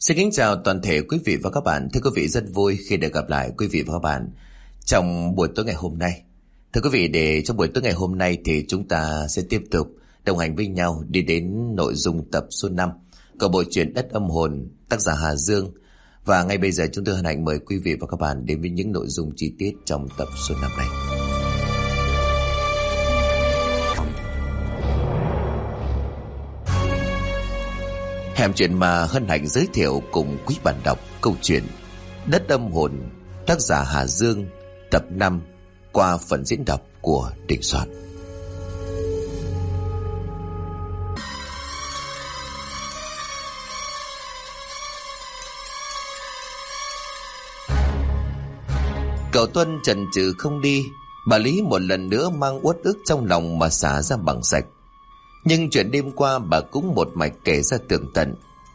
Xin kính chào toàn thể quý vị và các bạn. Thưa quý vị, rất vui khi được gặp lại quý vị và các bạn trong buổi tối ngày hôm nay. Thưa quý vị, trong buổi tối ngày hôm nay thì chúng ta sẽ tiếp tục đồng hành với nhau đi đến nội dung tập số 5 của bộ truyện Đất Âm Hồn, tác giả Hà Dương. Và ngay bây giờ chúng tôi hân hạnh mời quý vị và các bạn đến với những nội dung chi tiết trong tập số 5 này. Hẻm chuyện mà hân hạnh giới thiệu cùng quý bạn đọc câu chuyện Đất Âm Hồn, tác giả Hà Dương, tập 5 qua phần diễn đọc của Đình Soạn. Cậu Tuân chần chừ không đi. Bà Lý một lần nữa mang uất ức trong lòng mà xả ra bằng sạch. Nhưng chuyện đêm qua bà cũng một mạch kể ra tường tận.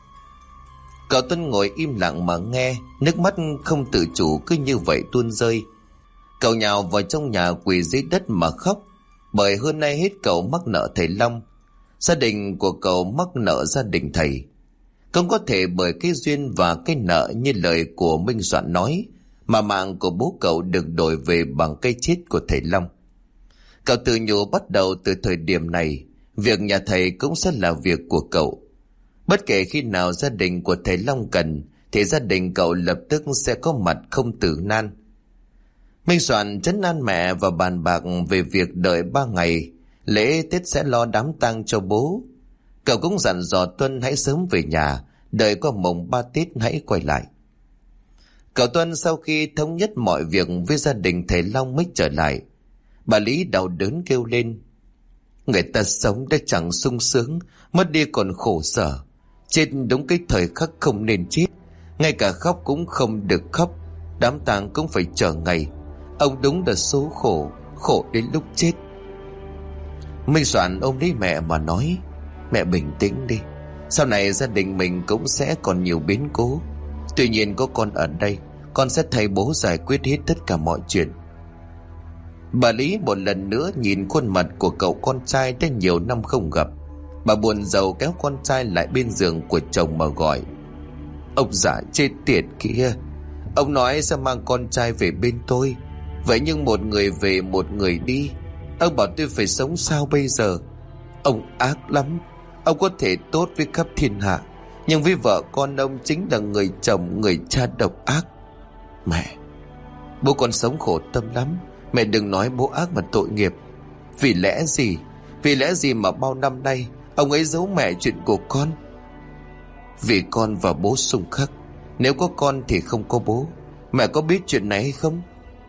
Cậu Tuân ngồi im lặng mà nghe, nước mắt không tự chủ cứ như vậy tuôn rơi. Cậu nhào vào trong nhà quỳ dưới đất mà khóc, bởi hơn nay hết cậu mắc nợ thầy Long. Gia đình của cậu mắc nợ gia đình thầy. Không có thể bởi cái duyên và cái nợ như lời của Minh Soạn nói mà mạng của bố cậu được đổi về bằng cái chết của thầy Long. Cậu tự nhủ bắt đầu từ thời điểm này, việc nhà thầy cũng sẽ là việc của cậu. Bất kể khi nào gia đình của thầy Long cần thì gia đình cậu lập tức sẽ có mặt không tử nan. Minh Soạn trấn an mẹ và bàn bạc về việc đợi 3 ngày lễ Tết sẽ lo đám tang cho bố. Cậu cũng dặn dò Tuân hãy sớm về nhà, đợi qua mùng 3 Tết hãy quay lại. Cậu Tuân sau khi thống nhất mọi việc với gia đình thầy Long mới trở lại. Bà Lý đau đớn kêu lên: người ta sống đã chẳng sung sướng, mất đi còn khổ sở. Chết đúng cái thời khắc không nên chết. Ngay cả khóc cũng không được khóc, đám tang cũng phải chờ ngày. Ông đúng là số khổ, khổ đến lúc chết. Minh Soạn ôm lấy mẹ mà nói: mẹ bình tĩnh đi, sau này gia đình mình cũng sẽ còn nhiều biến cố. Tuy nhiên có con ở đây, con sẽ thay bố giải quyết hết tất cả mọi chuyện. Bà Lý một lần nữa nhìn khuôn mặt của cậu con trai đã nhiều năm không gặp. Bà buồn rầu kéo con trai lại bên giường của chồng mà gọi: ông già chết tiệt kia, ông nói sẽ mang con trai về bên tôi. Vậy nhưng một người về một người đi, ông bảo tôi phải sống sao bây giờ? Ông ác lắm. Ông có thể tốt với khắp thiên hạ, nhưng với vợ con ông chính là người chồng, người cha độc ác. Mẹ, bố con sống khổ tâm lắm. Mẹ đừng nói bố ác mà tội nghiệp. Vì lẽ gì mà bao năm nay ông ấy giấu mẹ chuyện của con? Vì con và bố xung khắc. Nếu có con thì không có bố. Mẹ có biết chuyện này hay không?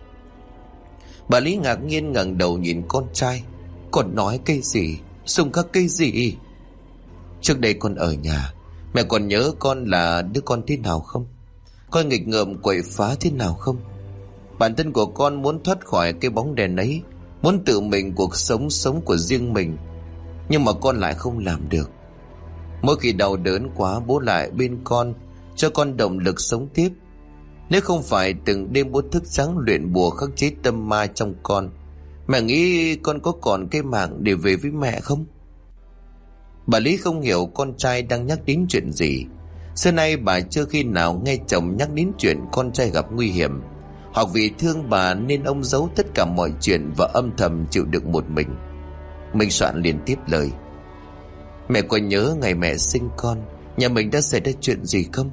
Bà Lý ngạc nhiên ngẩng đầu nhìn con trai. Con nói cái gì? Xung khắc cái gì? Trước đây con ở nhà, mẹ còn nhớ con là đứa con thế nào không? Con nghịch ngợm quậy phá thế nào không? Bản thân của con muốn thoát khỏi cái bóng đèn ấy, muốn tự mình cuộc sống của riêng mình. Nhưng mà con lại không làm được. Mỗi khi đau đớn quá, bố lại bên con, cho con động lực sống tiếp. Nếu không phải từng đêm bố thức trắng luyện bùa khắc chế tâm ma trong con, mẹ nghĩ con có còn cái mạng để về với mẹ không? Bà Lý không hiểu con trai đang nhắc đến chuyện gì. Xưa nay bà chưa khi nào nghe chồng nhắc đến chuyện con trai gặp nguy hiểm. Hoặc vì thương bà nên ông giấu tất cả mọi chuyện và âm thầm chịu đựng một mình. Minh Soạn liền tiếp lời: mẹ có nhớ ngày mẹ sinh con, nhà mình đã xảy ra chuyện gì không?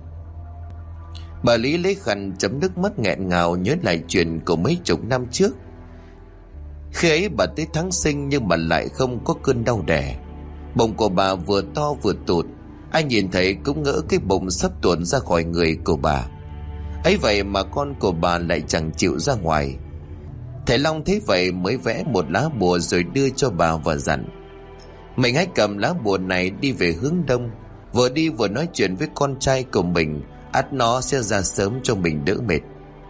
Bà Lý lấy khăn chấm nước mắt nghẹn ngào nhớ lại chuyện của mấy chục năm trước. Khi ấy bà tới tháng sinh nhưng mà lại không có cơn đau đẻ. Bụng của bà vừa to vừa tụt. Ai nhìn thấy cũng ngỡ cái bụng sắp tuột ra khỏi người của bà. Ấy vậy mà con của bà lại chẳng chịu ra ngoài. Thầy Long thấy vậy mới vẽ một lá bùa rồi đưa cho bà và dặn: mình hãy cầm lá bùa này đi về hướng đông, vừa đi vừa nói chuyện với con trai của mình, ắt nó sẽ ra sớm cho mình đỡ mệt.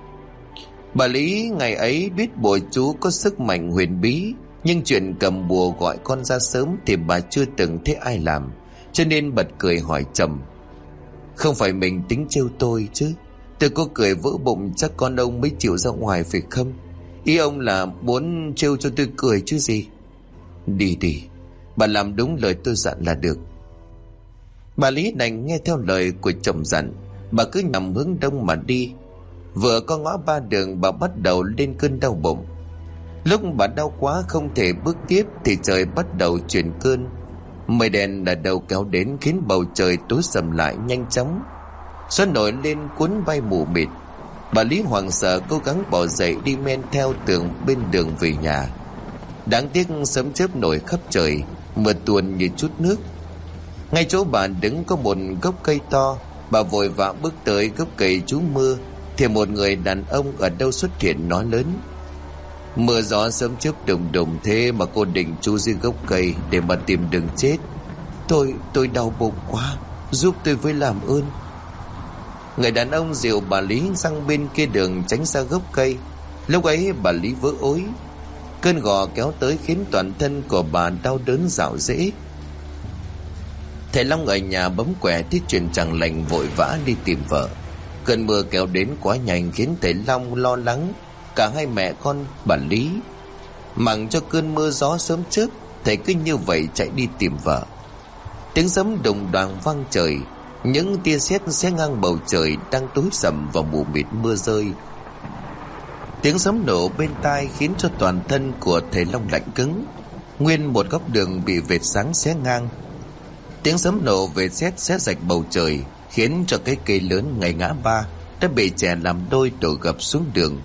Bà Lý ngày ấy biết bùa chú có sức mạnh huyền bí, nhưng chuyện cầm bùa gọi con ra sớm thì bà chưa từng thấy ai làm, cho nên bật cười hỏi chồng: không phải mình tính trêu tôi chứ? Tôi có cười vỡ bụng chắc con ông mới chịu ra ngoài phải không? Ý ông là muốn trêu cho tôi cười chứ gì? Đi đi, bà làm đúng lời tôi dặn là được. Bà Lý đành nghe theo lời của chồng dặn. Bà cứ nhằm hướng đông mà đi. Vừa có ngõ 3 đường bà bắt đầu lên cơn đau bụng. Lúc bà đau quá không thể bước tiếp thì trời bắt đầu chuyển cơn. Mây đen là đầu kéo đến khiến bầu trời tối sầm lại nhanh chóng. Gió nổi lên cuốn bay mù mịt. Bà Lý hoảng sợ cố gắng bỏ dậy đi men theo tường bên đường về nhà. Đáng tiếc sấm chớp nổi khắp trời, mưa tuôn như chút nước. Ngay chỗ bà đứng có một gốc cây to. Bà vội vã bước tới gốc cây trú mưa thì một người đàn ông ở đâu xuất hiện nói lớn: "Mưa gió sấm chớp đùng đùng thế mà cô định trú dưới gốc cây để mà tìm đường chết. Tôi đau bụng quá, giúp tôi với làm ơn." Người đàn ông dìu bà Lý sang bên kia đường tránh xa gốc cây. Lúc ấy bà Lý vỡ ối. Cơn gò kéo tới khiến toàn thân của bà đau đớn rạo rễ. Thầy Long ở nhà bấm quẻ thấy chuyện chẳng lành vội vã đi tìm vợ. Cơn mưa kéo đến quá nhanh khiến thầy Long lo lắng. Cả hai mẹ con bà Lý mặc cho cơn mưa gió sớm chớp, thầy cứ như vậy chạy đi tìm vợ. Tiếng sấm đùng đoàng vang trời. Những tia sét xé ngang bầu trời đang tối sầm và mù mịt mưa rơi. Tiếng sấm nổ bên tai khiến cho toàn thân của thầy Long lạnh cứng. Nguyên một góc đường bị vệt sáng xé ngang. Tiếng sấm nổ vệt sét xé rạch bầu trời khiến cho cái cây lớn ngay ngã ba đã bị chè làm đôi đổ gập xuống đường.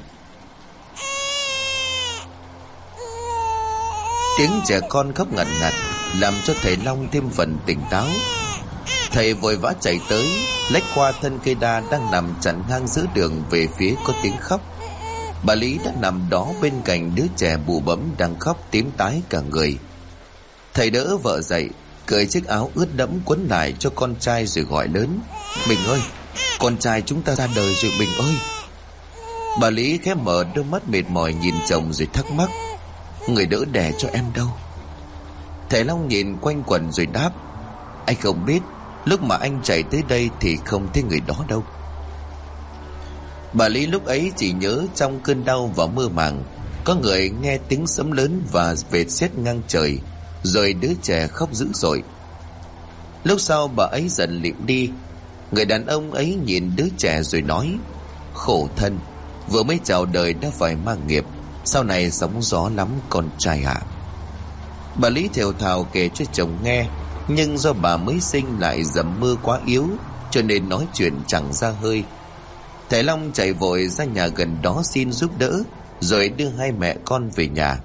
Tiếng trẻ con khóc ngặt ngặt làm cho thầy Long thêm phần tỉnh táo. Thầy vội vã chạy tới, lách qua thân cây đa đang nằm chắn ngang giữa đường về phía có tiếng khóc. Bà Lý đã nằm đó bên cạnh đứa trẻ bụ bẫm đang khóc tím tái cả người. Thầy đỡ vợ dậy, cởi chiếc áo ướt đẫm quấn lại cho con trai rồi gọi lớn: "Bình ơi, con trai chúng ta ra đời rồi Bình ơi." Bà Lý khẽ mở đôi mắt mệt mỏi nhìn chồng rồi thắc mắc: "Người đỡ đẻ cho em đâu?" Thầy Long nhìn quanh quẩn rồi đáp: "Anh không biết, lúc mà anh chạy tới đây thì không thấy người đó đâu." Bà Lý lúc ấy chỉ nhớ trong cơn đau và mơ màng có người nghe tiếng sấm lớn và vệt sét ngang trời, rồi đứa trẻ khóc dữ dội. Lúc sau bà ấy dần lịm đi. Người đàn ông ấy nhìn đứa trẻ rồi nói: "Khổ thân, vừa mới chào đời đã phải mang nghiệp, sau này sóng gió lắm con trai ạ." Bà Lý thều thào kể cho chồng nghe, nhưng do bà mới sinh lại dầm mưa quá yếu cho nên nói chuyện chẳng ra hơi. Thầy Long chạy vội ra nhà gần đó xin giúp đỡ, rồi đưa hai mẹ con về nhà.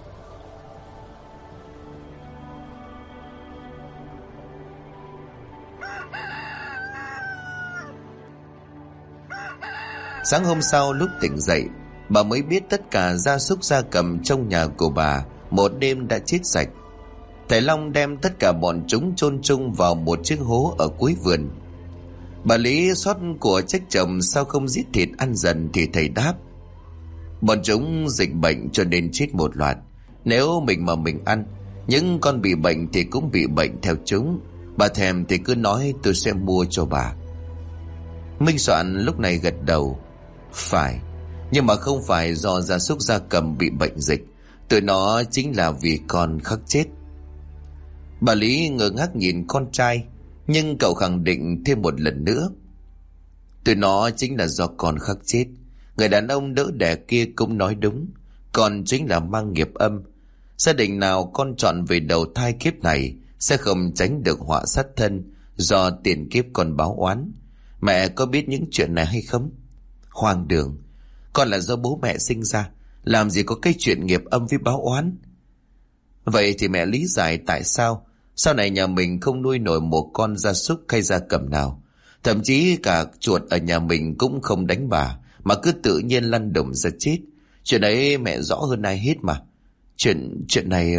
Sáng hôm sau lúc tỉnh dậy, bà mới biết tất cả gia súc gia cầm trong nhà của bà một đêm đã chết sạch. Thầy Long đem tất cả bọn chúng chôn chung vào một chiếc hố ở cuối vườn. Bà Lý xót của trách chồng sao không giết thịt ăn dần thì thầy đáp: "Bọn chúng dịch bệnh cho nên chết một loạt. Nếu mình mà mình ăn, những con bị bệnh thì cũng bị bệnh theo chúng. Bà thèm thì cứ nói tôi sẽ mua cho bà." Minh Soạn lúc này gật đầu: "Phải, nhưng mà không phải do gia súc gia cầm bị bệnh dịch. Tụi nó chính là vì con khắc chết." Bà Lý ngơ ngác nhìn con trai, nhưng cậu khẳng định thêm một lần nữa: "Tụi nó chính là do con khắc chết. Người đàn ông đỡ đẻ kia cũng nói đúng, con chính là mang nghiệp âm. Gia đình nào con chọn về đầu thai kiếp này sẽ không tránh được họa sát thân do tiền kiếp con báo oán. Mẹ có biết những chuyện này hay không?" "Hoang đường, con là do bố mẹ sinh ra, làm gì có cái chuyện nghiệp âm với báo oán." "Vậy thì mẹ lý giải tại sao sau này nhà mình không nuôi nổi một con gia súc hay gia cầm nào, thậm chí cả chuột ở nhà mình cũng không đánh bà, mà cứ tự nhiên lăn đùng ra chết. Chuyện ấy mẹ rõ hơn ai hết mà. Chuyện này..."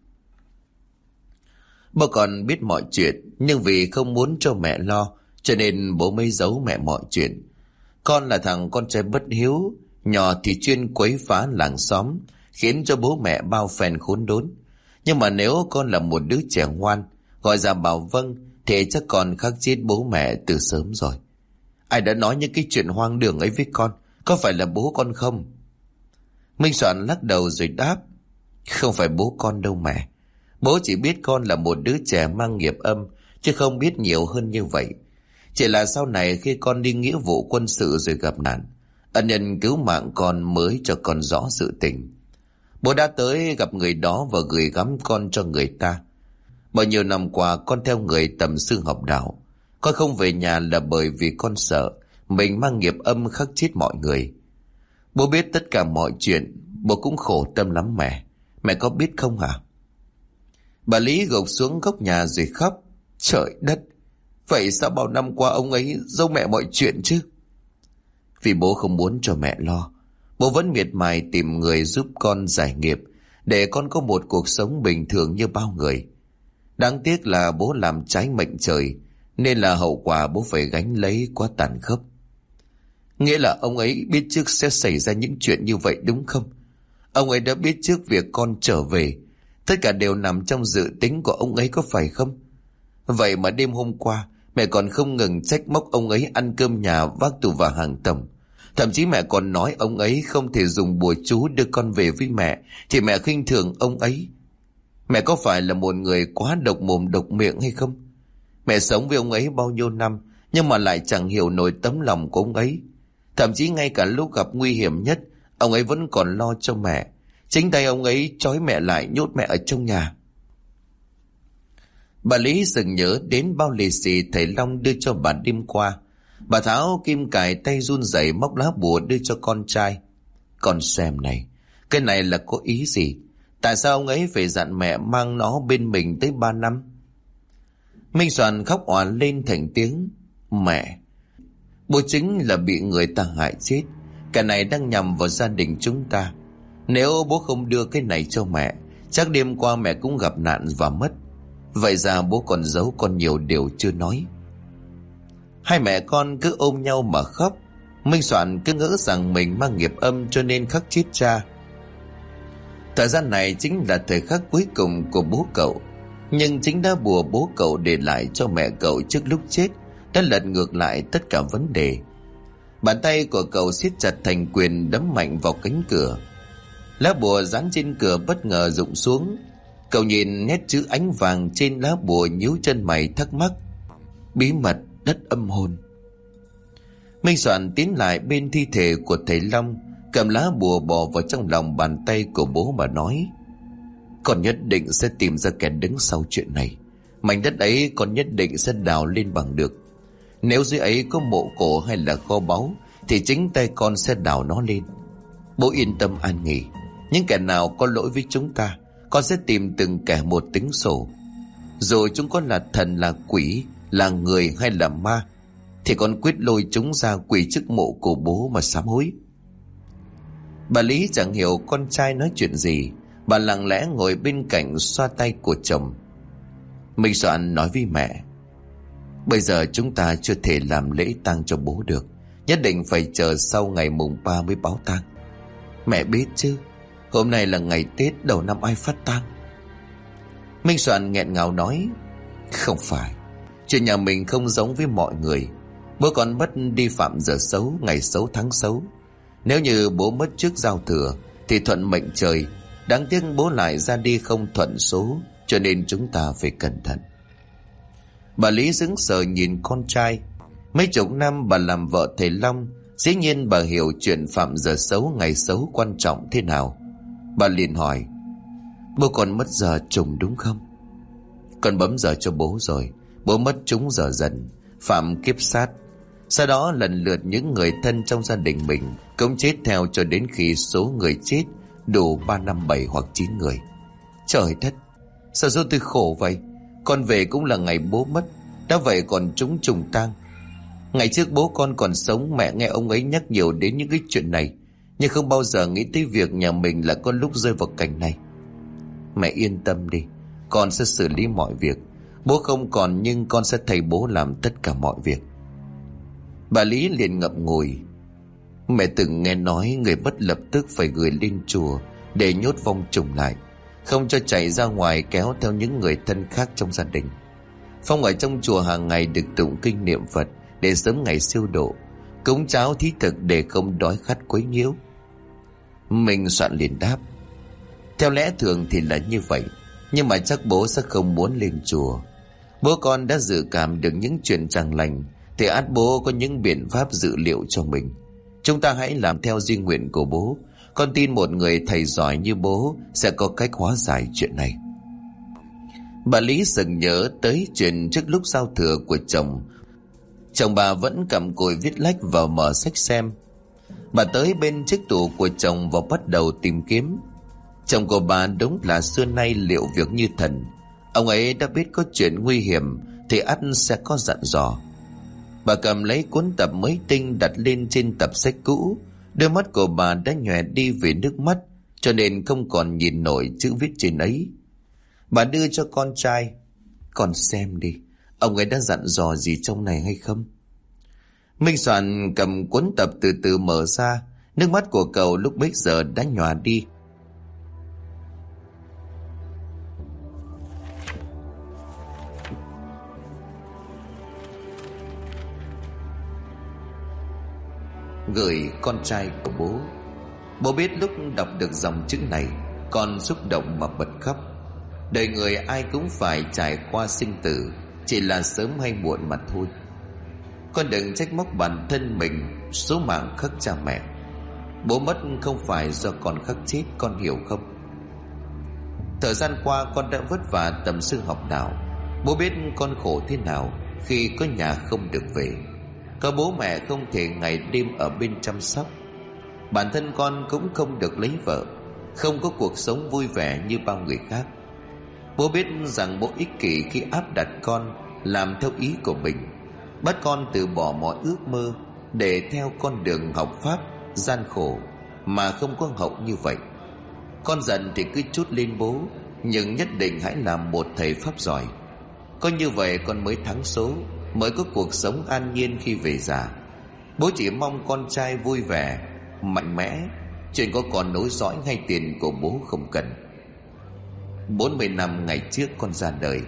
Bố còn biết mọi chuyện, nhưng vì không muốn cho mẹ lo cho nên bố mới giấu mẹ mọi chuyện. Con là thằng con trai bất hiếu, nhỏ thì chuyên quấy phá làng xóm, khiến cho bố mẹ bao phen khốn đốn. Nhưng mà nếu con là một đứa trẻ ngoan, gọi ra bảo vâng, thì chắc con khắc chết bố mẹ từ sớm rồi. Ai đã nói những cái chuyện hoang đường ấy với con? Có phải là bố con không?" Minh Soạn lắc đầu rồi đáp: "Không phải bố con đâu mẹ. Bố chỉ biết con là một đứa trẻ mang nghiệp âm, chứ không biết nhiều hơn như vậy. Chỉ là sau này khi con đi nghĩa vụ quân sự rồi gặp nạn, ân nhân cứu mạng con mới cho con rõ sự tình. Bố đã tới gặp người đó và gửi gắm con cho người ta. Bao nhiêu năm qua con theo người tầm sư học đạo. Con không về nhà là bởi vì con sợ mình mang nghiệp âm khắc chết mọi người. Bố biết tất cả mọi chuyện, bố cũng khổ tâm lắm mẹ. Mẹ có biết không hả? Bà Lý gục xuống góc nhà rồi khóc. Trời đất, vậy sao bao năm qua ông ấy giấu mẹ mọi chuyện chứ? Vì bố không muốn cho mẹ lo, bố vẫn miệt mài tìm người giúp con giải nghiệp, để con có một cuộc sống bình thường như bao người. Đáng tiếc là bố làm trái mệnh trời, nên là hậu quả bố phải gánh lấy quá tàn khốc. Nghĩa là ông ấy biết trước sẽ xảy ra những chuyện như vậy đúng không? Ông ấy đã biết trước việc con trở về. Tất cả đều nằm trong dự tính của ông ấy có phải không? Vậy mà đêm hôm qua mẹ còn không ngừng trách móc ông ấy ăn cơm nhà vác tù và hàng tổng. Thậm chí mẹ còn nói ông ấy không thể dùng bùa chú đưa con về với mẹ, thì mẹ khinh thường ông ấy. Mẹ có phải là một người quá độc mồm độc miệng hay không? Mẹ sống với ông ấy bao nhiêu năm, nhưng mà lại chẳng hiểu nổi tấm lòng của ông ấy. Thậm chí ngay cả lúc gặp nguy hiểm nhất, ông ấy vẫn còn lo cho mẹ. Chính tay ông ấy trói mẹ lại, nhốt mẹ ở trong nhà. Bà Lý dừng nhớ đến bao lì xì thầy Long đưa cho bà đêm qua. Bà tháo kim cài, tay run rẩy móc lá bùa đưa cho con trai. Con xem này, cái này là có ý gì? Tại sao ông ấy phải dặn mẹ mang nó bên mình tới 3 năm? Minh Soàn khóc òa lên thành tiếng. Mẹ, bố chính là bị người ta hại chết. Cái này đang nhằm vào gia đình chúng ta. Nếu bố không đưa cái này cho mẹ, chắc đêm qua mẹ cũng gặp nạn và mất. Vậy ra bố còn giấu con nhiều điều chưa nói. Hai mẹ con cứ ôm nhau mà khóc. Minh Soạn cứ ngỡ rằng mình mang nghiệp âm cho nên khắc chết cha. Thời gian này chính là thời khắc cuối cùng của bố cậu. Nhưng chính đá bùa bố cậu để lại cho mẹ cậu trước lúc chết đã lật ngược lại tất cả vấn đề. Bàn tay của cậu siết chặt thành quyền, đấm mạnh vào cánh cửa. Lá bùa dán trên cửa bất ngờ rụng xuống. Cậu nhìn nét chữ ánh vàng trên lá bùa, nhíu chân mày thắc mắc. Bí mật đất âm hồn. Minh Soạn tiến lại bên thi thể của thầy Long, cầm lá bùa bỏ vào trong lòng bàn tay của bố mà nói. Con nhất định sẽ tìm ra kẻ đứng sau chuyện này. Mảnh đất ấy con nhất định sẽ đào lên bằng được. Nếu dưới ấy có mộ cổ hay là kho báu, thì chính tay con sẽ đào nó lên. Bố yên tâm an nghỉ. Những kẻ nào có lỗi với chúng ta, con sẽ tìm từng kẻ một tính sổ. Rồi chúng có là thần, là quỷ, là người hay là ma, thì con quyết lôi chúng ra quỳ trước mộ của bố mà sám hối. Bà Lý chẳng hiểu con trai nói chuyện gì. Bà lặng lẽ ngồi bên cạnh xoa tay của chồng. Minh Soạn nói với mẹ. Bây giờ chúng ta chưa thể làm lễ tang cho bố được. Nhất định phải chờ sau ngày mùng 3 mới báo tang. Mẹ biết chứ, hôm nay là ngày Tết, đầu năm ai phát tang. Minh Soạn nghẹn ngào nói. Không phải, chuyện nhà mình không giống với mọi người. Bố còn mất đi phạm giờ xấu, ngày xấu tháng xấu. Nếu như bố mất trước giao thừa thì thuận mệnh trời. Đáng tiếc bố lại ra đi không thuận số, cho nên chúng ta phải cẩn thận. Bà Lý sững sờ nhìn con trai. Mấy chục năm bà làm vợ thầy Long, dĩ nhiên bà hiểu chuyện phạm giờ xấu ngày xấu quan trọng thế nào. Bà liền hỏi. Bố còn mất giờ trùng đúng không? Con bấm giờ cho bố rồi. Bố mất trúng giờ dần, phạm kiếp sát. Sau đó lần lượt những người thân trong gia đình mình cũng chết theo, cho đến khi số người chết đủ 3, 5, 7 hoặc 9 người. Trời đất, sao số tôi khổ vậy? Con về cũng là ngày bố mất, đã vậy còn trúng trùng tang. Ngày trước bố con còn sống, mẹ nghe ông ấy nhắc nhiều đến những cái chuyện này, nhưng không bao giờ nghĩ tới việc nhà mình là có lúc rơi vào cảnh này. Mẹ yên tâm đi, con sẽ xử lý mọi việc. Bố không còn nhưng con sẽ thay bố làm tất cả mọi việc. Bà Lý liền ngậm ngùi. Mẹ từng nghe nói người mất lập tức phải gửi lên chùa để nhốt vong trùng lại, không cho chạy ra ngoài kéo theo những người thân khác trong gia đình. Phong ở trong chùa hàng ngày được tụng kinh niệm Phật để sớm ngày siêu độ, cúng cháo thí thực để không đói khát quấy nhiễu. Mình Soạn liền đáp. Theo lẽ thường thì là như vậy, nhưng mà chắc bố sẽ không muốn lên chùa. Bố con đã dự cảm được những chuyện chẳng lành, thì ắt bố có những biện pháp dự liệu cho mình. Chúng ta hãy làm theo di nguyện của bố. Con tin một người thầy giỏi như bố sẽ có cách hóa giải chuyện này. Bà Lý sực nhớ tới chuyện trước lúc giao thừa của chồng. Chồng bà vẫn cầm cùi viết lách và mở sách xem. Bà tới bên chiếc tủ của chồng và bắt đầu tìm kiếm. Chồng của bà đúng là xưa nay liệu việc như thần. Ông ấy đã biết có chuyện nguy hiểm thì ắt sẽ có dặn dò. Bà cầm lấy cuốn tập mới tinh đặt lên trên tập sách cũ. Đôi mắt của bà đã nhòe đi vì nước mắt, cho nên không còn nhìn nổi chữ viết trên ấy. Bà đưa cho con trai. Con xem đi, ông ấy đã dặn dò gì trong này hay không? Minh Soạn cầm cuốn tập từ từ mở ra. Nước mắt của cậu lúc bấy giờ đã nhòa đi. Gửi con trai của bố. Bố biết lúc đọc được dòng chữ này, con xúc động mà bật khóc. Đời người ai cũng phải trải qua sinh tử, chỉ là sớm hay muộn mà thôi. Con đừng trách móc bản thân mình, số mạng khắc cha mẹ. Bố mất không phải do con khắc chết, con hiểu không? Thời gian qua con đã vất vả tầm sư học đạo. Bố biết con khổ thế nào khi có nhà không được về, có bố mẹ không thể ngày đêm ở bên chăm sóc. Bản thân con cũng không được lấy vợ, không có cuộc sống vui vẻ như bao người khác. Bố biết rằng bố ích kỷ khi áp đặt con làm theo ý của mình, bắt con từ bỏ mọi ước mơ để theo con đường học pháp gian khổ mà không có hậu như vậy. Con giận thì cứ trút lên bố, nhưng nhất định hãy làm một thầy pháp giỏi. Có như vậy con mới thắng số, mới có cuộc sống an nhiên khi về già. Bố chỉ mong con trai vui vẻ, mạnh mẽ. Chuyện có còn nối dõi hay tiền của bố không cần. 40 năm ngày trước con ra đời.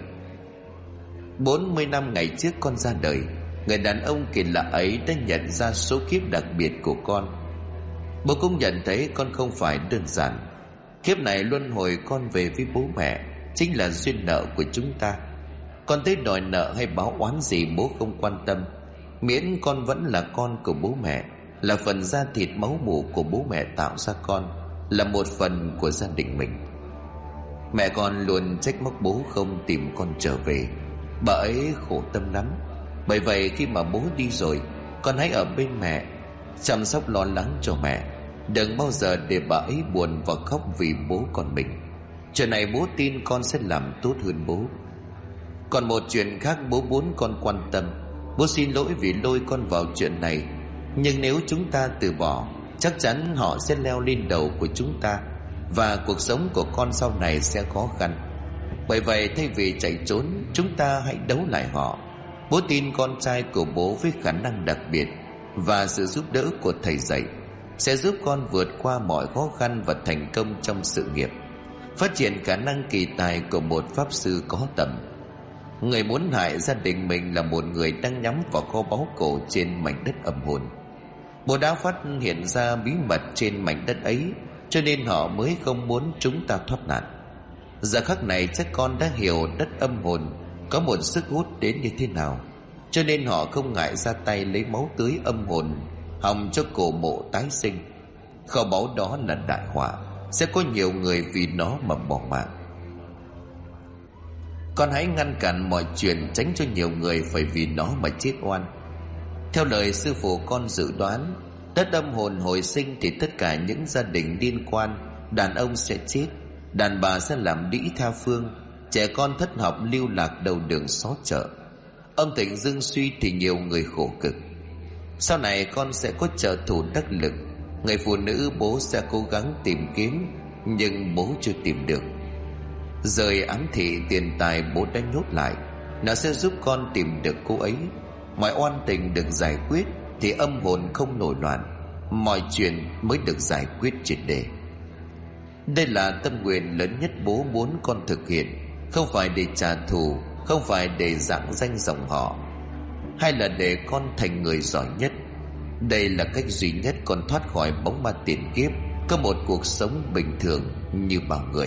40 năm ngày trước con ra đời, người đàn ông kỳ lạ ấy đã nhận ra số kiếp đặc biệt của con. Bố cũng nhận thấy con không phải đơn giản. Kiếp này luân hồi con về với bố mẹ chính là duyên nợ của chúng ta. Con tới đòi nợ hay báo oán gì bố không quan tâm, miễn con vẫn là con của bố mẹ, là phần da thịt máu mủ của bố mẹ tạo ra con, là một phần của gia đình mình. Mẹ con luôn trách móc bố không tìm con trở về. Bà ấy khổ tâm lắm. Bởi vậy khi mà bố đi rồi, con hãy ở bên mẹ, chăm sóc lo lắng cho mẹ. Đừng bao giờ để bà ấy buồn và khóc vì bố con mình. Chuyện này bố tin con sẽ làm tốt hơn bố. Còn một chuyện khác bố muốn con quan tâm. Bố xin lỗi vì lôi con vào chuyện này, nhưng nếu chúng ta từ bỏ, chắc chắn họ sẽ leo lên đầu của chúng ta, và cuộc sống của con sau này sẽ khó khăn. Bởi vậy thay vì chạy trốn, chúng ta hãy đấu lại họ. Bố tin con trai của bố với khả năng đặc biệt và sự giúp đỡ của thầy dạy sẽ giúp con vượt qua mọi khó khăn và thành công trong sự nghiệp, phát triển khả năng kỳ tài của một pháp sư có tầm. Người muốn hại gia đình mình là một người đang nhắm vào kho báu cổ trên mảnh đất âm hồn. Bố đã phát hiện ra bí mật trên mảnh đất ấy, cho nên họ mới không muốn chúng ta thoát nạn. Giờ khắc này chắc con đã hiểu đất âm hồn có một sức hút đến như thế nào, cho nên họ không ngại ra tay lấy máu tưới âm hồn, hòng cho cổ mộ tái sinh. Kho báu đó là đại họa, sẽ có nhiều người vì nó mà bỏ mạng. Con hãy ngăn cản mọi chuyện, tránh cho nhiều người phải vì nó mà chết oan. Theo lời sư phụ con dự đoán, đất âm hồn hồi sinh thì tất cả những gia đình liên quan, đàn ông sẽ chết, đàn bà sẽ làm đĩ tha phương, trẻ con thất học lưu lạc đầu đường xó chợ. Âm thịnh dưng suy thì nhiều người khổ cực. Sau này con sẽ có trợ thủ đắc lực. Người phụ nữ bố sẽ cố gắng tìm kiếm, nhưng bố chưa tìm được. Rời ám thị tiền tài bố đã nhốt lại, nó sẽ giúp con tìm được cô ấy. Mọi oan tình được giải quyết thì âm hồn không nổi loạn, mọi chuyện mới được giải quyết triệt để. Đây là tâm nguyện lớn nhất bố muốn con thực hiện, không phải để trả thù, không phải để rạng danh dòng họ, hay là để con thành người giỏi nhất. Đây là cách duy nhất con thoát khỏi bóng ma tiền kiếp, có một cuộc sống bình thường như bao người.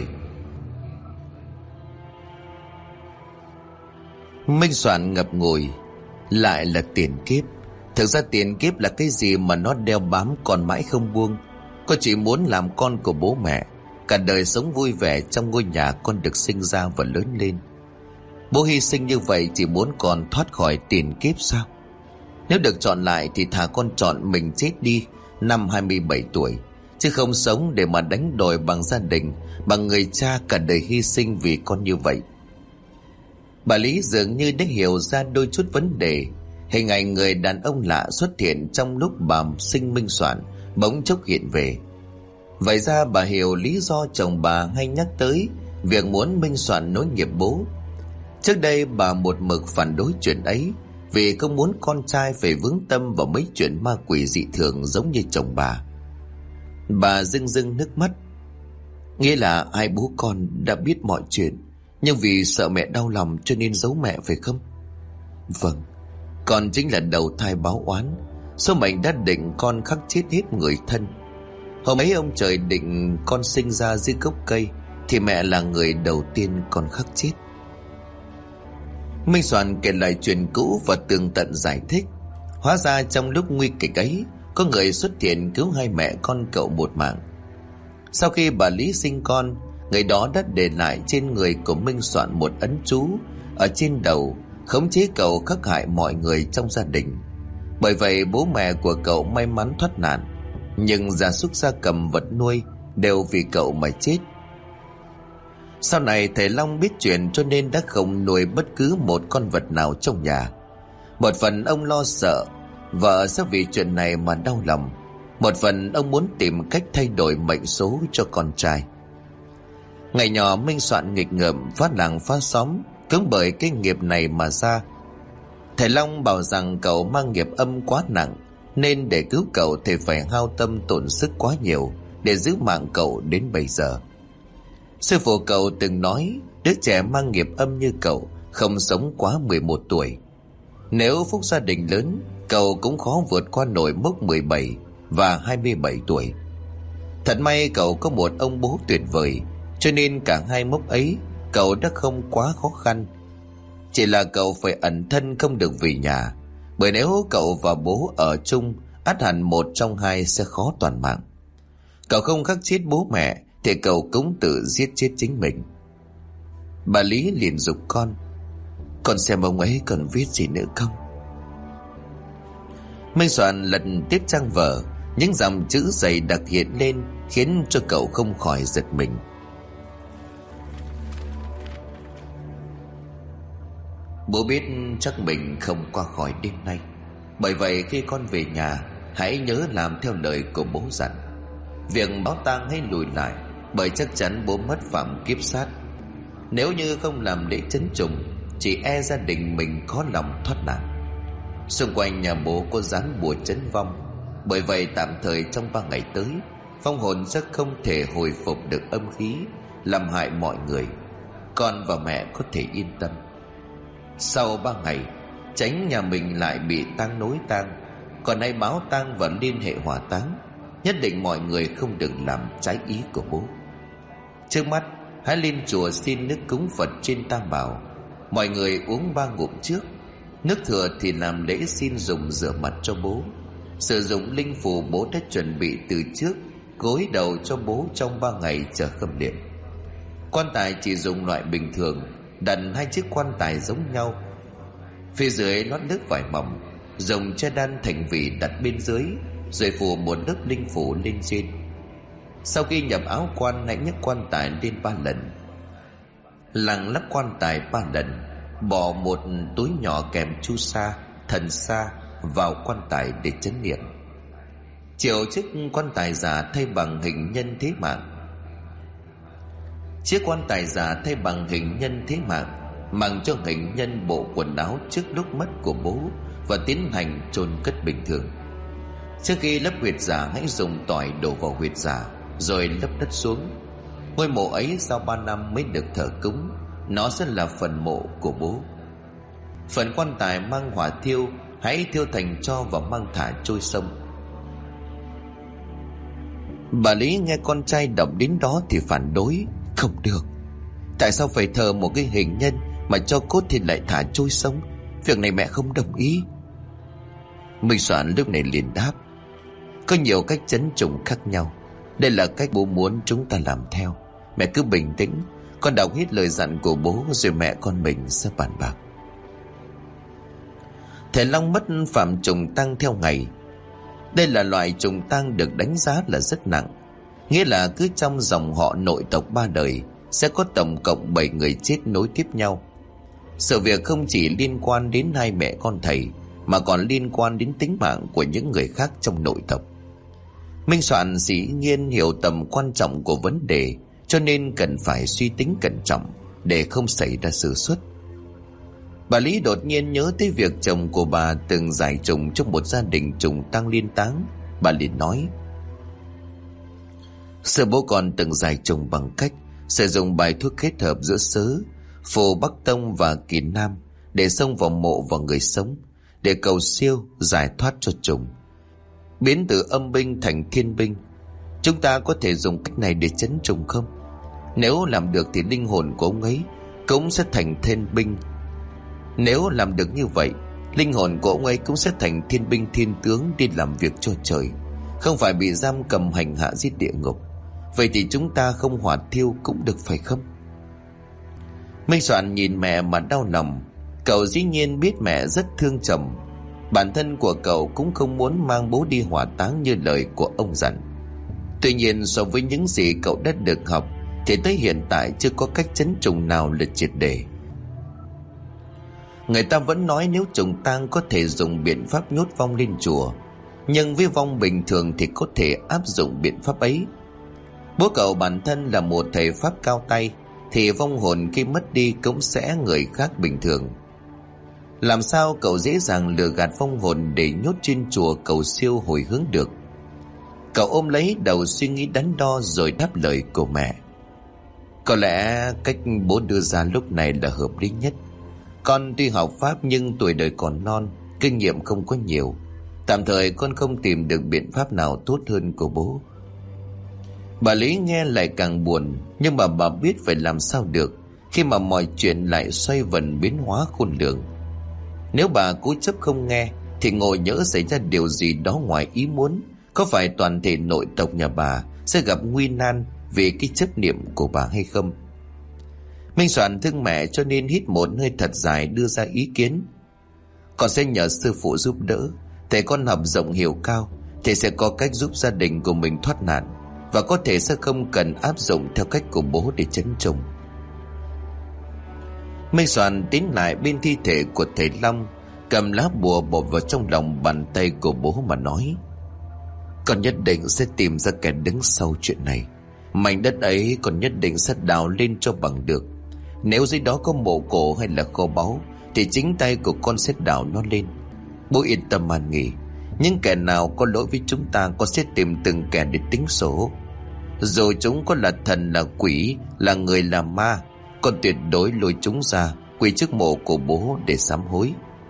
Minh Soạn ngập ngùi. Lại là tiền kiếp. Thực ra tiền kiếp là cái gì mà nó đeo bám còn mãi không buông. Con chỉ muốn làm con của bố mẹ, cả đời sống vui vẻ trong ngôi nhà con được sinh ra và lớn lên. Bố hy sinh như vậy chỉ muốn con thoát khỏi tiền kiếp sao? Nếu được chọn lại thì thà con chọn mình chết đi năm 27 tuổi, chứ không sống để mà đánh đổi bằng gia đình, bằng người cha cả đời hy sinh vì con như vậy. Bà Lý dường như đã hiểu ra đôi chút vấn đề. Hình ảnh người đàn ông lạ xuất hiện trong lúc bà sinh Minh Soạn bỗng chốc hiện về. Vậy ra bà hiểu lý do chồng bà hay nhắc tới việc muốn Minh Soạn nối nghiệp bố. Trước đây bà một mực phản đối chuyện ấy, vì không muốn con trai phải vướng tâm vào mấy chuyện ma quỷ dị thường giống như chồng bà. Bà rưng rưng nước mắt. Nghĩa là hai bố con đã biết mọi chuyện, nhưng vì sợ mẹ đau lòng cho nên giấu mẹ phải không? Vâng, con chính là đầu thai báo oán. Số mệnh đã định con khắc chết hết người thân. Hôm ấy ông trời định con sinh ra dưới gốc cây, thì mẹ là người đầu tiên con khắc chết. Minh Soạn kể lại chuyện cũ và tường tận giải thích. Hóa ra trong lúc nguy kịch ấy, có người xuất hiện cứu hai mẹ con cậu một mạng. Sau khi bà Lý sinh con, người đó đã để lại trên người của Minh Soạn một ấn chú ở trên đầu, khống chế cậu khắc hại mọi người trong gia đình. Bởi vậy bố mẹ của cậu may mắn thoát nạn, nhưng gia súc gia cầm vật nuôi đều vì cậu mà chết. Sau này thầy Long biết chuyện cho nên đã không nuôi bất cứ một con vật nào trong nhà. Một phần ông lo sợ vợ sẽ vì chuyện này mà đau lòng, một phần ông muốn tìm cách thay đổi mệnh số cho con trai. Ngày nhỏ Minh Soạn nghịch ngợm phá làng phá xóm, cứng bởi cái nghiệp này mà ra. Thầy Long bảo rằng cậu mang nghiệp âm quá nặng, nên để cứu cậu thì phải hao tâm tổn sức quá nhiều để giữ mạng cậu đến bây giờ. Sư phụ cậu từng nói đứa trẻ mang nghiệp âm như cậu không sống quá 11 tuổi. Nếu phúc gia đình lớn, cậu cũng khó vượt qua nổi mốc 17 và 27 tuổi. Thật may cậu có một ông bố tuyệt vời, cho nên cả hai mốc ấy cậu đã không quá khó khăn. Chỉ là cậu phải ẩn thân không được về nhà, bởi nếu cậu và bố ở chung, ắt hẳn một trong hai sẽ khó toàn mạng. Cậu không khắc chết bố mẹ thì cậu cũng tự giết chết chính mình. Bà Lý liền giục con xem ông ấy còn viết gì nữa không. Minh Soạn lật tiếp trang vở, những dòng chữ dày đặc hiện lên khiến cho cậu không khỏi giật mình. Bố biết chắc mình không qua khỏi đêm nay, bởi vậy khi con về nhà hãy nhớ làm theo lời của bố dặn. Việc báo tang hãy lùi lại, bởi chắc chắn bố mất phạm kiếp sát. Nếu như không làm lễ trấn trùng, chỉ e gia đình mình khó lòng thoát nạn. Xung quanh nhà bố có dán bùa trấn vong, bởi vậy tạm thời trong 3 ngày tới, vong hồn sẽ không thể hồi phục được âm khí làm hại mọi người. Con và mẹ có thể yên tâm. Sau 3 ngày, tránh nhà mình lại bị tang nối tang, còn hãy báo tang và liên hệ hỏa táng. Nhất định mọi người không được làm trái ý của bố. Trước mắt hãy lên chùa xin nước cúng Phật trên tam bảo. Mọi người uống 3 ngụm trước. Nước thừa thì làm lễ xin dùng rửa mặt cho bố. Sử dụng linh phù bố đã chuẩn bị từ trước, gối đầu cho bố trong 3 ngày chờ khâm liệm. Quan tài chỉ dùng loại bình thường, đặt 2 chiếc quan tài giống nhau. Phía dưới lót nước vải mỏng, dùng che đan thành vỉ đặt bên dưới, rồi phủ một lớp linh phủ lên trên. Sau khi nhập áo quan, hãy nhấc quan tài lên 3 lần, lằng lắc quan tài 3 lần, bỏ một túi nhỏ kèm chu sa, thần sa vào quan tài để trấn niệm. Chiều chiếc quan tài giả thay bằng hình nhân thế mạng. Chiếc quan tài giả thay bằng hình nhân thế mạng, mặc cho hình nhân bộ quần áo trước lúc mất của bố và tiến hành chôn cất bình thường. Trước khi lấp huyệt giả, hãy dùng tỏi đổ vào huyệt giả rồi lấp đất xuống. Ngôi mộ ấy sau 3 năm mới được thờ cúng, nó sẽ là phần mộ của bố. Phần quan tài mang hỏa thiêu, hãy thiêu thành tro và mang thả trôi sông. Bà Lý nghe con trai đọc đến đó thì phản đối. Không được, tại sao phải thờ một cái hình nhân mà cho cốt thì lại thả trôi sông? Việc này mẹ không đồng ý. Minh Soạn lúc này liền đáp: Có nhiều cách trấn trùng khác nhau. Đây là cách bố muốn chúng ta làm theo. Mẹ cứ bình tĩnh, con đọc hết lời dặn của bố rồi mẹ con mình sẽ bàn bạc. Thầy Long mất phạm trùng tang theo ngày. Đây là loại trùng tang được đánh giá là rất nặng, nghĩa là cứ trong dòng họ nội tộc 3 đời sẽ có tổng cộng 7 người chết nối tiếp nhau. Sự việc không chỉ liên quan đến hai mẹ con thầy mà còn liên quan đến tính mạng của những người khác trong nội tộc. Minh Soạn dĩ nhiên hiểu tầm quan trọng của vấn đề, cho nên cần phải suy tính cẩn trọng để không xảy ra sơ suất. Bà Lý đột nhiên nhớ tới việc chồng của bà từng giải trùng trong một gia đình trùng tang liên táng. Bà liền nói: Xưa bố con từng giải trùng bằng cách sử dụng bài thuốc kết hợp giữa sớ, phù Bắc Tông và Kỳ Nam để xông vào mộ vào người sống, để cầu siêu giải thoát cho trùng, biến từ âm binh thành thiên binh. Chúng ta có thể dùng cách này để trấn trùng không? Nếu làm được thì linh hồn của ông ấy cũng sẽ thành thiên binh. Nếu làm được như vậy, linh hồn của ông ấy cũng sẽ thành thiên binh thiên tướng đi làm việc cho trời, không phải bị giam cầm hành hạ giết địa ngục. Vậy thì chúng ta không hỏa thiêu cũng được phải không? Minh Soạn nhìn mẹ mà đau lòng. Cậu dĩ nhiên biết mẹ rất thương chồng. Bản thân của cậu cũng không muốn mang bố đi hỏa táng như lời của ông dặn. Tuy nhiên so với những gì cậu đã được học thì tới hiện tại chưa có cách trấn trùng nào là triệt để. Người ta vẫn nói nếu trùng tang có thể dùng biện pháp nhốt vong lên chùa, nhưng với vong bình thường thì có thể áp dụng biện pháp ấy. Bố cậu bản thân là một thầy pháp cao tay, thì vong hồn khi mất đi cũng sẽ người khác bình thường. Làm sao cậu dễ dàng lừa gạt vong hồn để nhốt trên chùa cầu siêu hồi hướng được? Cậu ôm lấy đầu suy nghĩ đắn đo rồi đáp lời của mẹ: Có lẽ cách bố đưa ra lúc này là hợp lý nhất. Con tuy học pháp nhưng tuổi đời còn non, kinh nghiệm không có nhiều. Tạm thời con không tìm được biện pháp nào tốt hơn của bố. Bà Lý nghe lại càng buồn, nhưng mà bà biết phải làm sao được khi mà mọi chuyện lại xoay vần biến hóa khôn lường. Nếu bà cố chấp không nghe thì ngộ nhỡ xảy ra điều gì đó ngoài ý muốn, có phải toàn thể nội tộc nhà bà sẽ gặp nguy nan vì cái chấp niệm của bà hay không? Minh Soạn thương mẹ cho nên hít một hơi thật dài đưa ra ý kiến: Con sẽ nhờ sư phụ giúp đỡ. Thầy con học rộng hiểu cao, thầy sẽ có cách giúp gia đình của mình thoát nạn, và có thể sẽ không cần áp dụng theo cách của bố để trấn trùng. Minh Soạn tiến lại bên thi thể của thầy Long, cầm lá bùa bỏ vào trong lòng bàn tay của bố mà nói: Con nhất định sẽ tìm ra kẻ đứng sau chuyện này. Mảnh đất ấy con nhất định sẽ đào lên cho bằng được. Nếu dưới đó có mộ cổ hay là kho báu thì chính tay của con sẽ đào nó lên. Bố yên tâm an nghỉ. Những kẻ nào có lỗi với chúng ta, con sẽ tìm từng kẻ để tính sổ. Dù chúng có là thần là quỷ, là người là ma, con tuyệt đối lôi chúng ra quỳ trước mộ của bố để sám hối.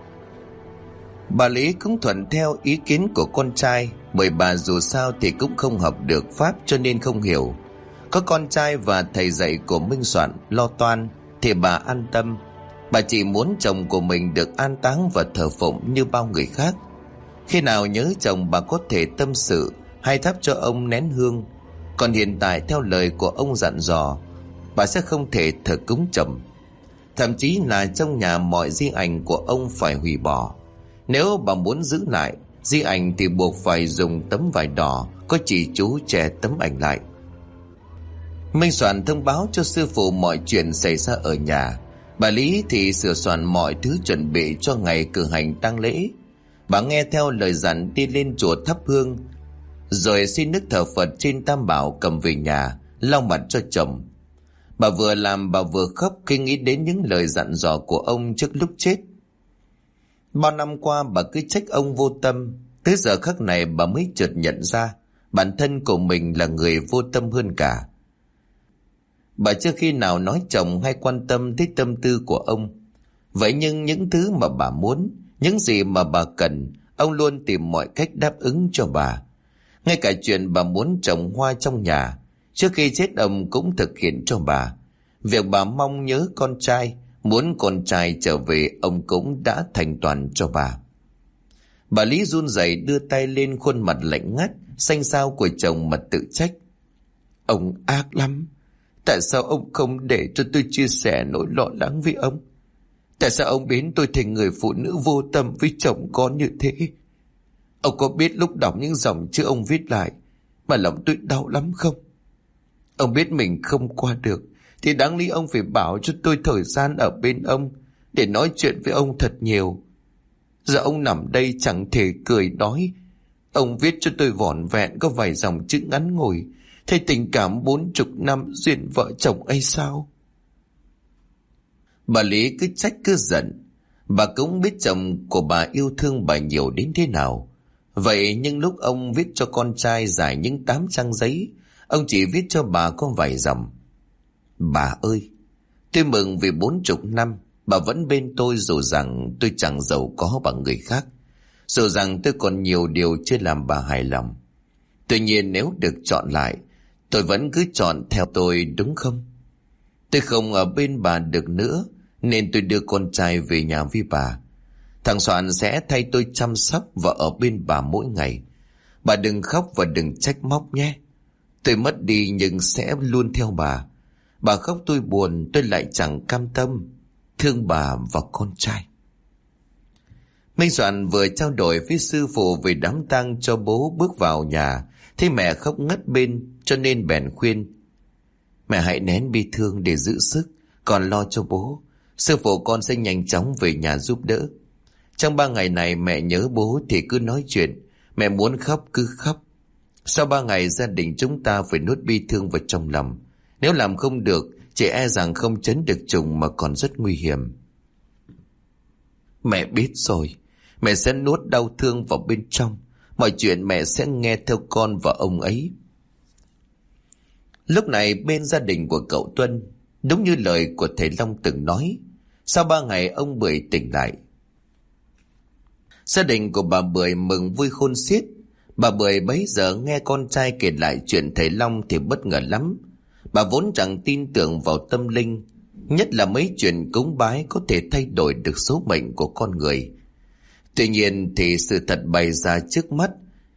Bà Lý cũng thuận theo ý kiến của con trai, bởi bà dù sao thì cũng không học được pháp cho nên không hiểu. Có con trai và thầy dạy của Minh Soạn lo toan thì bà an tâm. Bà chỉ muốn chồng của mình được an táng và thờ phụng như bao người khác. Khi nào nhớ chồng bà có thể tâm sự hay thắp cho ông nén hương. Còn hiện tại theo lời của ông dặn dò, bà sẽ không thể thờ cúng chồng. Thậm chí là trong nhà mọi di ảnh của ông phải hủy bỏ. Nếu bà muốn giữ lại di ảnh thì buộc phải dùng tấm vải đỏ có chỉ chú che tấm ảnh lại. Minh Soạn thông báo cho sư phụ mọi chuyện xảy ra ở nhà. Bà Lý thì sửa soạn mọi thứ chuẩn bị cho ngày cử hành tang lễ. Bà nghe theo lời dặn đi lên chùa thắp hương, rồi xin nước thờ Phật trên tam bảo cầm về nhà lau mặt cho chồng. Bà vừa làm bà vừa khóc khi nghĩ đến những lời dặn dò của ông trước lúc chết. Bao năm qua bà cứ trách ông vô tâm, tới giờ khắc này bà mới chợt nhận ra bản thân của mình là người vô tâm hơn cả. Bà chưa khi nào nói chồng hay quan tâm tới tâm tư của ông. Vậy nhưng những thứ mà bà muốn, những gì mà bà cần, ông luôn tìm mọi cách đáp ứng cho bà. Ngay cả chuyện bà muốn trồng hoa trong nhà, trước khi chết ông cũng thực hiện cho bà. Việc bà mong nhớ con trai Muốn con trai trở về, ông cũng đã thành toàn cho bà. Bà Lý run rẩy đưa tay lên khuôn mặt lạnh ngắt, xanh xao của chồng mà tự trách. Ông ác lắm. Tại sao ông không để cho tôi chia sẻ nỗi lo lắng với ông? Tại sao ông biến tôi thành người phụ nữ vô tâm với chồng con như thế? Ông có biết lúc đọc những dòng chữ ông viết lại mà lòng tôi đau lắm không? Ông biết mình không qua được thì đáng lý ông phải bảo cho tôi thời gian ở bên ông để nói chuyện với ông thật nhiều. Giờ ông nằm đây chẳng thể cười nói. Ông viết cho tôi vỏn vẹn có vài dòng chữ ngắn ngủi, thay tình cảm 40 năm duyên vợ chồng ấy sao? Bà Lý cứ trách cứ giận. Bà cũng biết chồng của bà yêu thương bà nhiều đến thế nào. Vậy nhưng lúc ông viết cho con trai dài những 8 trang giấy, ông chỉ viết cho bà có vài dòng. Bà ơi, tôi mừng vì 40 năm bà vẫn bên tôi, dù rằng tôi chẳng giàu có bằng người khác, dù rằng tôi còn nhiều điều chưa làm bà hài lòng. Tuy nhiên nếu được chọn lại, tôi vẫn cứ chọn theo tôi, đúng không? Tôi không ở bên bà được nữa, nên tôi đưa con trai về nhà với bà. Thằng Soạn sẽ thay tôi chăm sóc và ở bên bà mỗi ngày. Bà đừng khóc và đừng trách móc nhé. Tôi mất đi nhưng sẽ luôn theo bà. Bà khóc tôi buồn, tôi lại chẳng cam tâm. Thương bà và con trai. Minh Soạn vừa trao đổi với sư phụ về đám tang cho bố, bước vào nhà thấy mẹ khóc ngất bên, cho nên bèn khuyên: Mẹ hãy nén bi thương để giữ sức, còn lo cho bố. Sư phụ con sẽ nhanh chóng về nhà giúp đỡ. Trong 3 ngày này mẹ nhớ bố thì cứ nói chuyện, mẹ muốn khóc cứ khóc. Sau 3 ngày gia đình chúng ta phải nuốt bi thương vào trong lòng. Nếu làm không được, chỉ e rằng không trấn được trùng mà còn rất nguy hiểm. Mẹ biết rồi, mẹ sẽ nuốt đau thương vào bên trong. Mọi chuyện mẹ sẽ nghe theo con và ông ấy. Lúc này bên gia đình của cậu Tuân, đúng như lời của thầy Long từng nói, sau 3 ngày ông Bưởi tỉnh lại. Gia đình của bà Bưởi mừng vui khôn xiết. Bà Bưởi bấy giờ nghe con trai kể lại chuyện thầy Long thì bất ngờ lắm. Bà vốn chẳng tin tưởng vào tâm linh, nhất là mấy chuyện cúng bái có thể thay đổi được số mệnh của con người. Tuy nhiên thì sự thật bày ra trước mắt.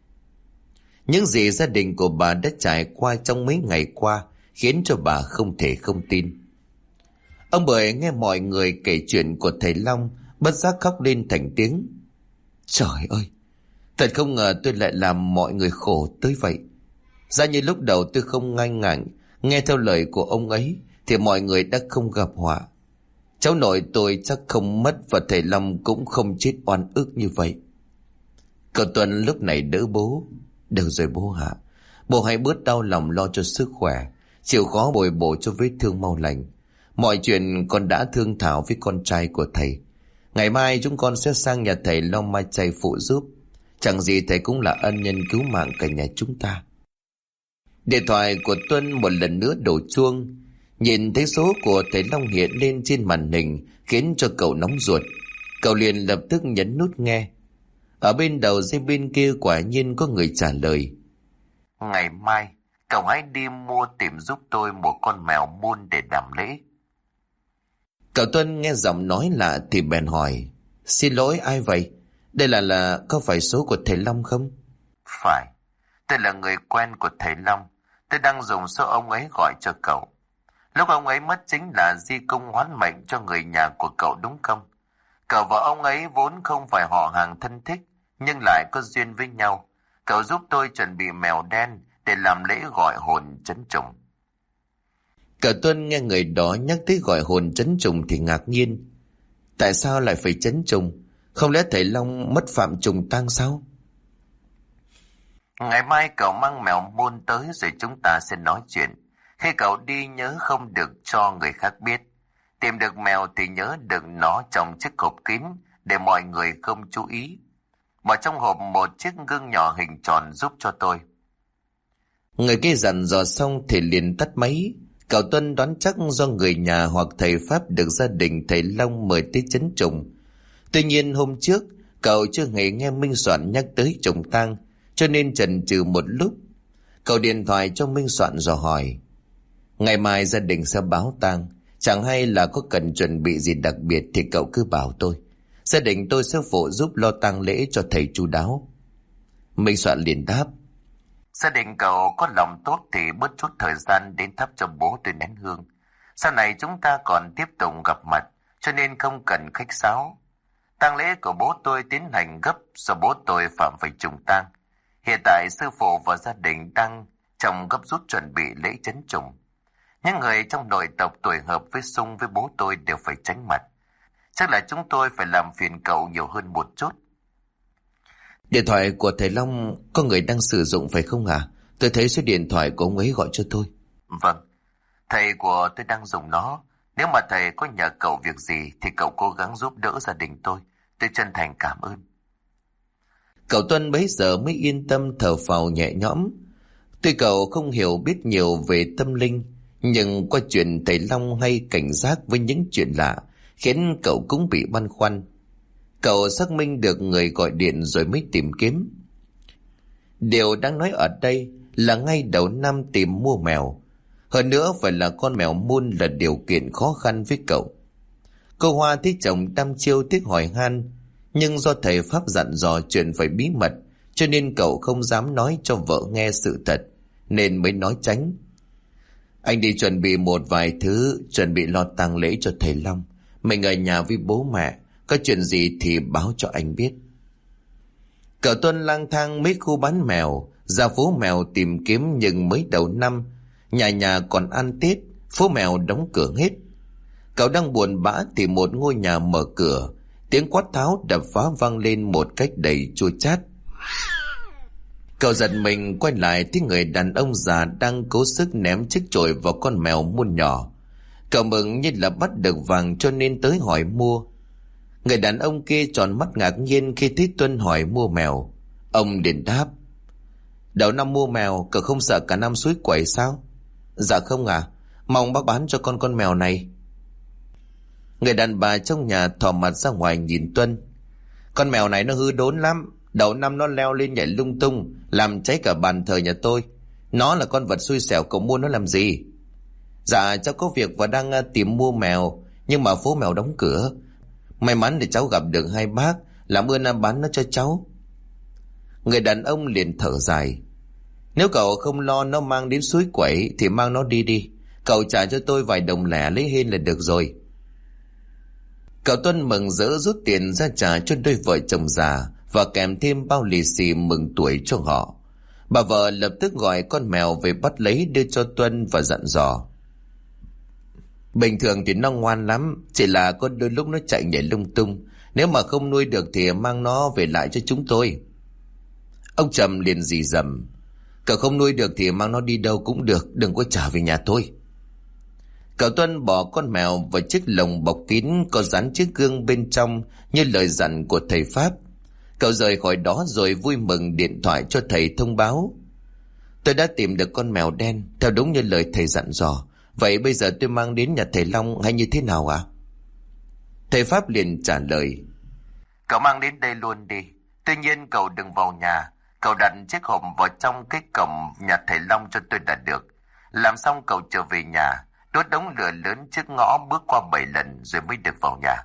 Những gì gia đình của bà đã trải qua trong mấy ngày qua khiến cho bà không thể không tin. Ông Bưởi nghe mọi người kể chuyện của thầy Long, bất giác khóc lên thành tiếng. Trời ơi, thật không ngờ tôi lại làm mọi người khổ tới vậy. Ra như lúc đầu tôi không ngăn ngại nghe theo lời của ông ấy thì mọi người đã không gặp họa. Cháu nội tôi chắc không mất và thầy Long cũng không chết oan ức như vậy. Cậu Tuân lúc này đỡ bố. Được rồi bố hạ, bố hãy bớt đau lòng lo cho sức khỏe, chịu khó bồi bổ cho vết thương mau lành. Mọi chuyện con đã thương thảo với con trai của thầy. Ngày mai chúng con sẽ sang nhà thầy lo mai chay phụ giúp. Chẳng gì thầy cũng là ân nhân cứu mạng cả nhà chúng ta. Điện thoại của Tuân một lần nữa đổ chuông. Nhìn thấy số của thầy Long hiện lên trên màn hình khiến cho cậu nóng ruột. Cậu liền lập tức nhấn nút nghe. Ở bên đầu dây bên kia quả nhiên có người trả lời. Ngày mai cậu hãy đi mua tìm giúp tôi một con mèo muôn để làm lễ. Cậu Tuân nghe giọng nói lạ thì bèn hỏi. Xin lỗi, ai vậy? Đây là có phải số của thầy Long không? Phải, tôi là người quen của thầy Long. Tôi đang dùng số ông ấy gọi cho cậu. Lúc ông ấy mất chính là di công hoán mệnh cho người nhà của cậu đúng không? Cậu và ông ấy vốn không phải họ hàng thân thích, nhưng lại có duyên với nhau. Cậu giúp tôi chuẩn bị mèo đen để làm lễ gọi hồn trấn trùng. Cậu Tuân nghe người đó nhắc tới gọi hồn trấn trùng thì ngạc nhiên. Tại sao lại phải trấn trùng? Không lẽ thầy Long mất phạm trùng tang sao? Ngày mai cậu mang mèo môn tới rồi chúng ta sẽ nói chuyện. Khi cậu đi nhớ không được cho người khác biết. Tìm được mèo thì nhớ đựng nó trong chiếc hộp kín để mọi người không chú ý. Bỏ trong hộp một chiếc gương nhỏ hình tròn giúp cho tôi. Người kia dặn dò xong thì liền tắt máy. Cậu Tuân đoán chắc do người nhà hoặc thầy Pháp được gia đình thầy Long mời tới trấn trùng. Tuy nhiên hôm trước cậu chưa hề nghe Minh Soạn nhắc tới trùng tang, cho nên chần chừ một lúc. Cậu điện thoại cho Minh Soạn dò hỏi. Ngày mai gia đình sẽ báo tang, Chẳng hay là có cần chuẩn bị gì đặc biệt thì cậu cứ bảo tôi. Gia đình tôi sẽ phụ giúp lo tang lễ cho thầy chu đáo. Minh Soạn liền đáp: Gia đình cậu có lòng tốt thì bớt chút thời gian đến thắp cho bố tôi nén hương. Sau này chúng ta còn tiếp tục gặp mặt, cho nên không cần khách sáo. Tang lễ của bố tôi tiến hành gấp do bố tôi phạm phải trùng tang. Hiện tại sư phụ và gia đình đang trong gấp rút chuẩn bị lễ chấn trùng. Những người trong nội tộc tuổi hợp với Sung với bố tôi đều phải tránh mặt. Chắc là chúng tôi phải làm phiền cậu nhiều hơn một chút. Điện thoại của thầy Long có người đang sử dụng phải không à? Tôi thấy số điện thoại của ông ấy gọi cho tôi. Vâng, thầy của tôi đang dùng nó. Nếu mà thầy có nhờ cậu việc gì thì cậu cố gắng giúp đỡ gia đình tôi. Tôi chân thành cảm ơn. Cậu Tuân bấy giờ mới yên tâm thở phào nhẹ nhõm. Tuy cậu không hiểu biết nhiều về tâm linh, nhưng qua chuyện thầy Long hay cảnh giác với những chuyện lạ khiến cậu cũng bị băn khoăn. Cậu xác minh được người gọi điện rồi mới tìm kiếm. Điều đáng nói ở đây là ngay đầu năm tìm mua mèo, hơn nữa phải là con mèo mun, là điều kiện khó khăn với cậu. Cô Hoa thấy chồng đăm chiêu thích hỏi han, nhưng do thầy Pháp dặn dò chuyện phải bí mật, cho nên cậu không dám nói cho vợ nghe sự thật, nên mới nói tránh. Anh đi chuẩn bị một vài thứ, chuẩn bị lo tang lễ cho thầy Long. Mình ở nhà với bố mẹ, có chuyện gì thì báo cho anh biết. Cậu Tuân lang thang mấy khu bán mèo, ra phố mèo tìm kiếm, nhưng mới đầu năm, nhà nhà còn ăn Tết, phố mèo đóng cửa hết. Cậu đang buồn bã thì một ngôi nhà mở cửa, tiếng quát tháo đập phá vang lên một cách đầy chua chát. Cậu giật mình quay lại thấy người đàn ông già đang cố sức ném chiếc chổi vào con mèo muôn nhỏ. Cậu mừng như là bắt được vàng cho nên tới hỏi mua. Người đàn ông kia tròn mắt ngạc nhiên khi thấy Tuân hỏi mua mèo. Ông liền đáp: Đầu năm mua mèo, cậu không sợ cả năm suối quẩy sao? Dạ không à, mong bác bán cho con mèo này. Người đàn bà trong nhà thò mặt ra ngoài nhìn Tuân. Con mèo này nó hư đốn lắm, đầu năm nó leo lên nhảy lung tung, làm cháy cả bàn thờ nhà tôi. Nó là con vật xui xẻo, cậu mua nó làm gì? Dạ cháu có việc và đang tìm mua mèo, nhưng mà phố mèo đóng cửa. May mắn để cháu gặp được hai bác, làm ơn bán nó cho cháu. Người đàn ông liền thở dài. Nếu cậu không lo nó mang đến suối quẩy thì mang nó đi đi. Cậu trả cho tôi vài đồng lẻ lấy hên là được rồi. Cậu Tuân mừng rỡ rút tiền ra trả cho đôi vợ chồng già và kèm thêm bao lì xì mừng tuổi cho họ. Bà vợ lập tức gọi con mèo về bắt lấy đưa cho Tuân và dặn dò. Bình thường thì nó ngoan lắm, chỉ là có đôi lúc nó chạy nhảy lung tung. Nếu mà không nuôi được thì mang nó về lại cho chúng tôi. Ông Trầm liền rì rầm. Cậu không nuôi được thì mang nó đi đâu cũng được, đừng có trả về nhà tôi. Cậu Tuân bỏ con mèo vào chiếc lồng bọc kín có dán chiếc gương bên trong như lời dặn của thầy Pháp. Cậu rời khỏi đó rồi vui mừng điện thoại cho thầy thông báo. Tôi đã tìm được con mèo đen theo đúng như lời thầy dặn dò. Vậy bây giờ tôi mang đến nhà thầy Long hay như thế nào ạ? Thầy Pháp liền trả lời. Cậu mang đến đây luôn đi. Tuy nhiên cậu đừng vào nhà. Cậu đặt chiếc hộp vào trong cái cổng nhà thầy Long cho tôi là được. Làm xong cậu trở về nhà, đốt đống lửa lớn trước ngõ, bước qua 7 lần rồi mới được vào nhà.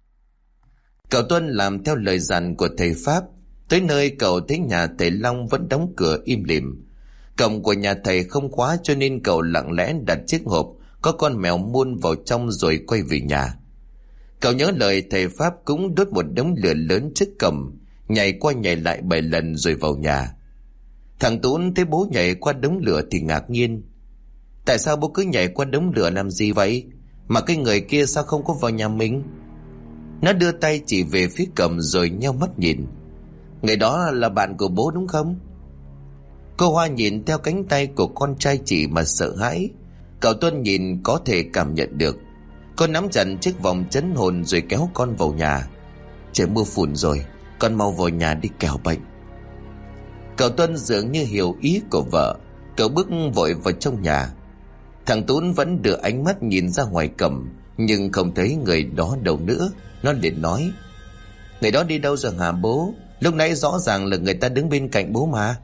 Cậu Tuân làm theo lời dặn của thầy Pháp. Tới nơi cậu thấy nhà thầy Long vẫn đóng cửa im lìm. Cổng của nhà thầy không khóa cho nên cậu lặng lẽ đặt chiếc hộp có con mèo muôn vào trong rồi quay về nhà. Cậu nhớ lời thầy Pháp cũng đốt một đống lửa lớn trước cổng, nhảy qua nhảy lại 7 lần rồi vào nhà. Thằng Tún thấy bố nhảy qua đống lửa thì ngạc nhiên. Tại sao bố cứ nhảy qua đống lửa làm gì vậy? Mà cái người kia sao không có vào nhà mình? Nó đưa tay chỉ về phía cổng rồi nheo mắt nhìn. Người đó là bạn của bố đúng không? Cô Hoa nhìn theo cánh tay của con trai chị mà sợ hãi. Cậu Tuân nhìn có thể cảm nhận được. Cô nắm chặt chiếc vòng trấn hồn rồi kéo con vào nhà. Trời mưa phùn rồi, con mau vào nhà đi kẻo bệnh. Cậu Tuân dường như hiểu ý của vợ. Cậu bước vội vào trong nhà. Thằng Tún vẫn đưa ánh mắt nhìn ra ngoài cổng, nhưng không thấy người đó đâu nữa. Nó liền nói. Người đó đi đâu rồi hả bố? Lúc nãy rõ ràng là người ta đứng bên cạnh bố mà.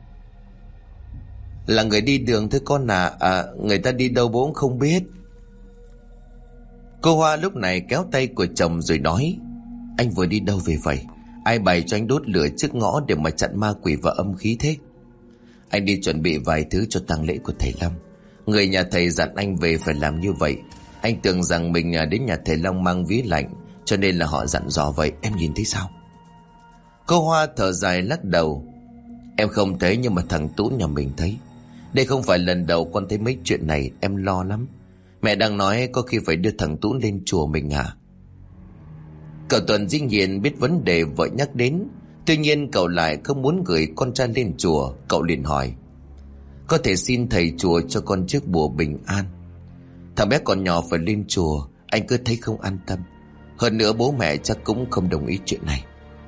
Là người đi đường thôi con à. Người ta đi đâu bố cũng không biết. Cô Hoa lúc này kéo tay của chồng rồi nói: Anh vừa đi đâu về vậy? Ai bày cho anh đốt lửa trước ngõ để mà chặn ma quỷ và âm khí thế? Anh đi chuẩn bị vài thứ cho tang lễ của thầy Long. Người nhà thầy dặn anh về phải làm như vậy. Anh tưởng rằng mình đến nhà thầy Long mang ví lạnh, cho nên là họ dặn dò vậy. Em nhìn thấy sao? Cô Hoa thở dài lắc đầu: Em không thấy, nhưng mà thằng Tú nhà mình thấy. Đây không phải lần đầu con thấy mấy chuyện này, em lo lắm. Mẹ đang nói có khi phải đưa thằng Tú lên chùa mình à? Cậu Tuần dĩ nhiên biết vấn đề vợ nhắc đến. Tuy nhiên cậu lại không muốn gửi con trai lên chùa. Cậu liền hỏi: Có thể xin thầy chùa cho con chiếc bùa bình an. Thằng bé còn nhỏ phải lên chùa, anh cứ thấy không an tâm. Hơn nữa bố mẹ chắc cũng không đồng ý chuyện này.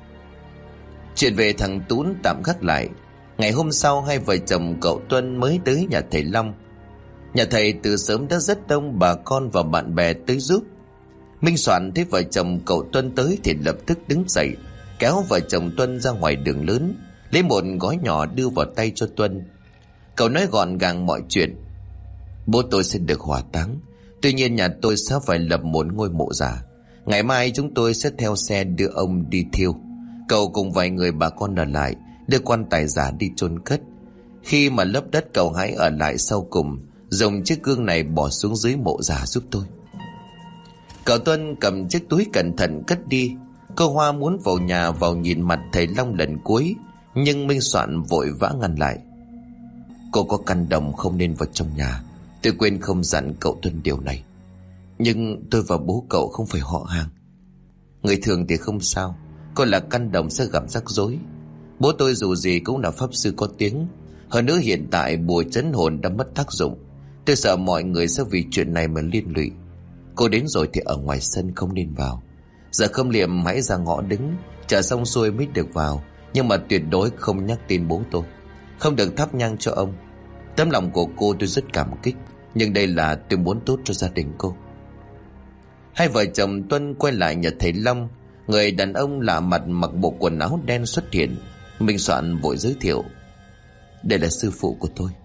Chuyện về thằng Tú tạm gác lại. Ngày hôm sau, hai vợ chồng cậu Tuân mới tới nhà thầy Long. Nhà thầy từ sớm đã rất đông bà con và bạn bè tới giúp. Minh Soạn thấy vợ chồng cậu Tuân tới thì lập tức đứng dậy, kéo vợ chồng Tuân ra ngoài đường lớn, lấy một gói nhỏ đưa vào tay cho Tuân. Cậu nói gọn gàng mọi chuyện: Bố tôi sẽ được hỏa táng, tuy nhiên nhà tôi sẽ phải lập một ngôi mộ giả. Ngày mai chúng tôi sẽ theo xe đưa ông đi thiêu. Cậu cùng vài người bà con ở lại đưa quan tài giả đi chôn cất. Khi mà lấp đất, cậu hãy ở lại sau cùng, dùng chiếc gương này bỏ xuống dưới mộ giả giúp tôi. Cậu Tuân cầm chiếc túi cẩn thận cất đi. Cô Hoa muốn vào nhà vào nhìn mặt thầy Long lần cuối, nhưng Minh Soạn vội vã ngăn lại: Cô có căn đồng không nên vào trong nhà. Tôi quên không dặn cậu Tuân điều này. Nhưng tôi và bố cậu không phải họ hàng. Người thường thì không sao, cô là căn đồng sẽ gặp rắc rối. Bố tôi dù gì cũng là pháp sư có tiếng. Hơn nữa hiện tại bùa trấn hồn đã mất tác dụng. Tôi sợ mọi người sẽ vì chuyện này mà liên lụy. Cô đến rồi thì ở ngoài sân không nên vào. Giờ khâm liệm hãy ra ngõ đứng, chờ xong xuôi mới được vào. Nhưng mà tuyệt đối không nhắc tên bố tôi, không được thắp nhang cho ông. Tấm lòng của cô tôi rất cảm kích, nhưng đây là tôi muốn tốt cho gia đình cô. Hai vợ chồng Tuân quay lại nhà thầy Long. Người đàn ông lạ mặt mặc bộ quần áo đen xuất hiện. Minh Soạn vội giới thiệu: Đây là sư phụ của tôi.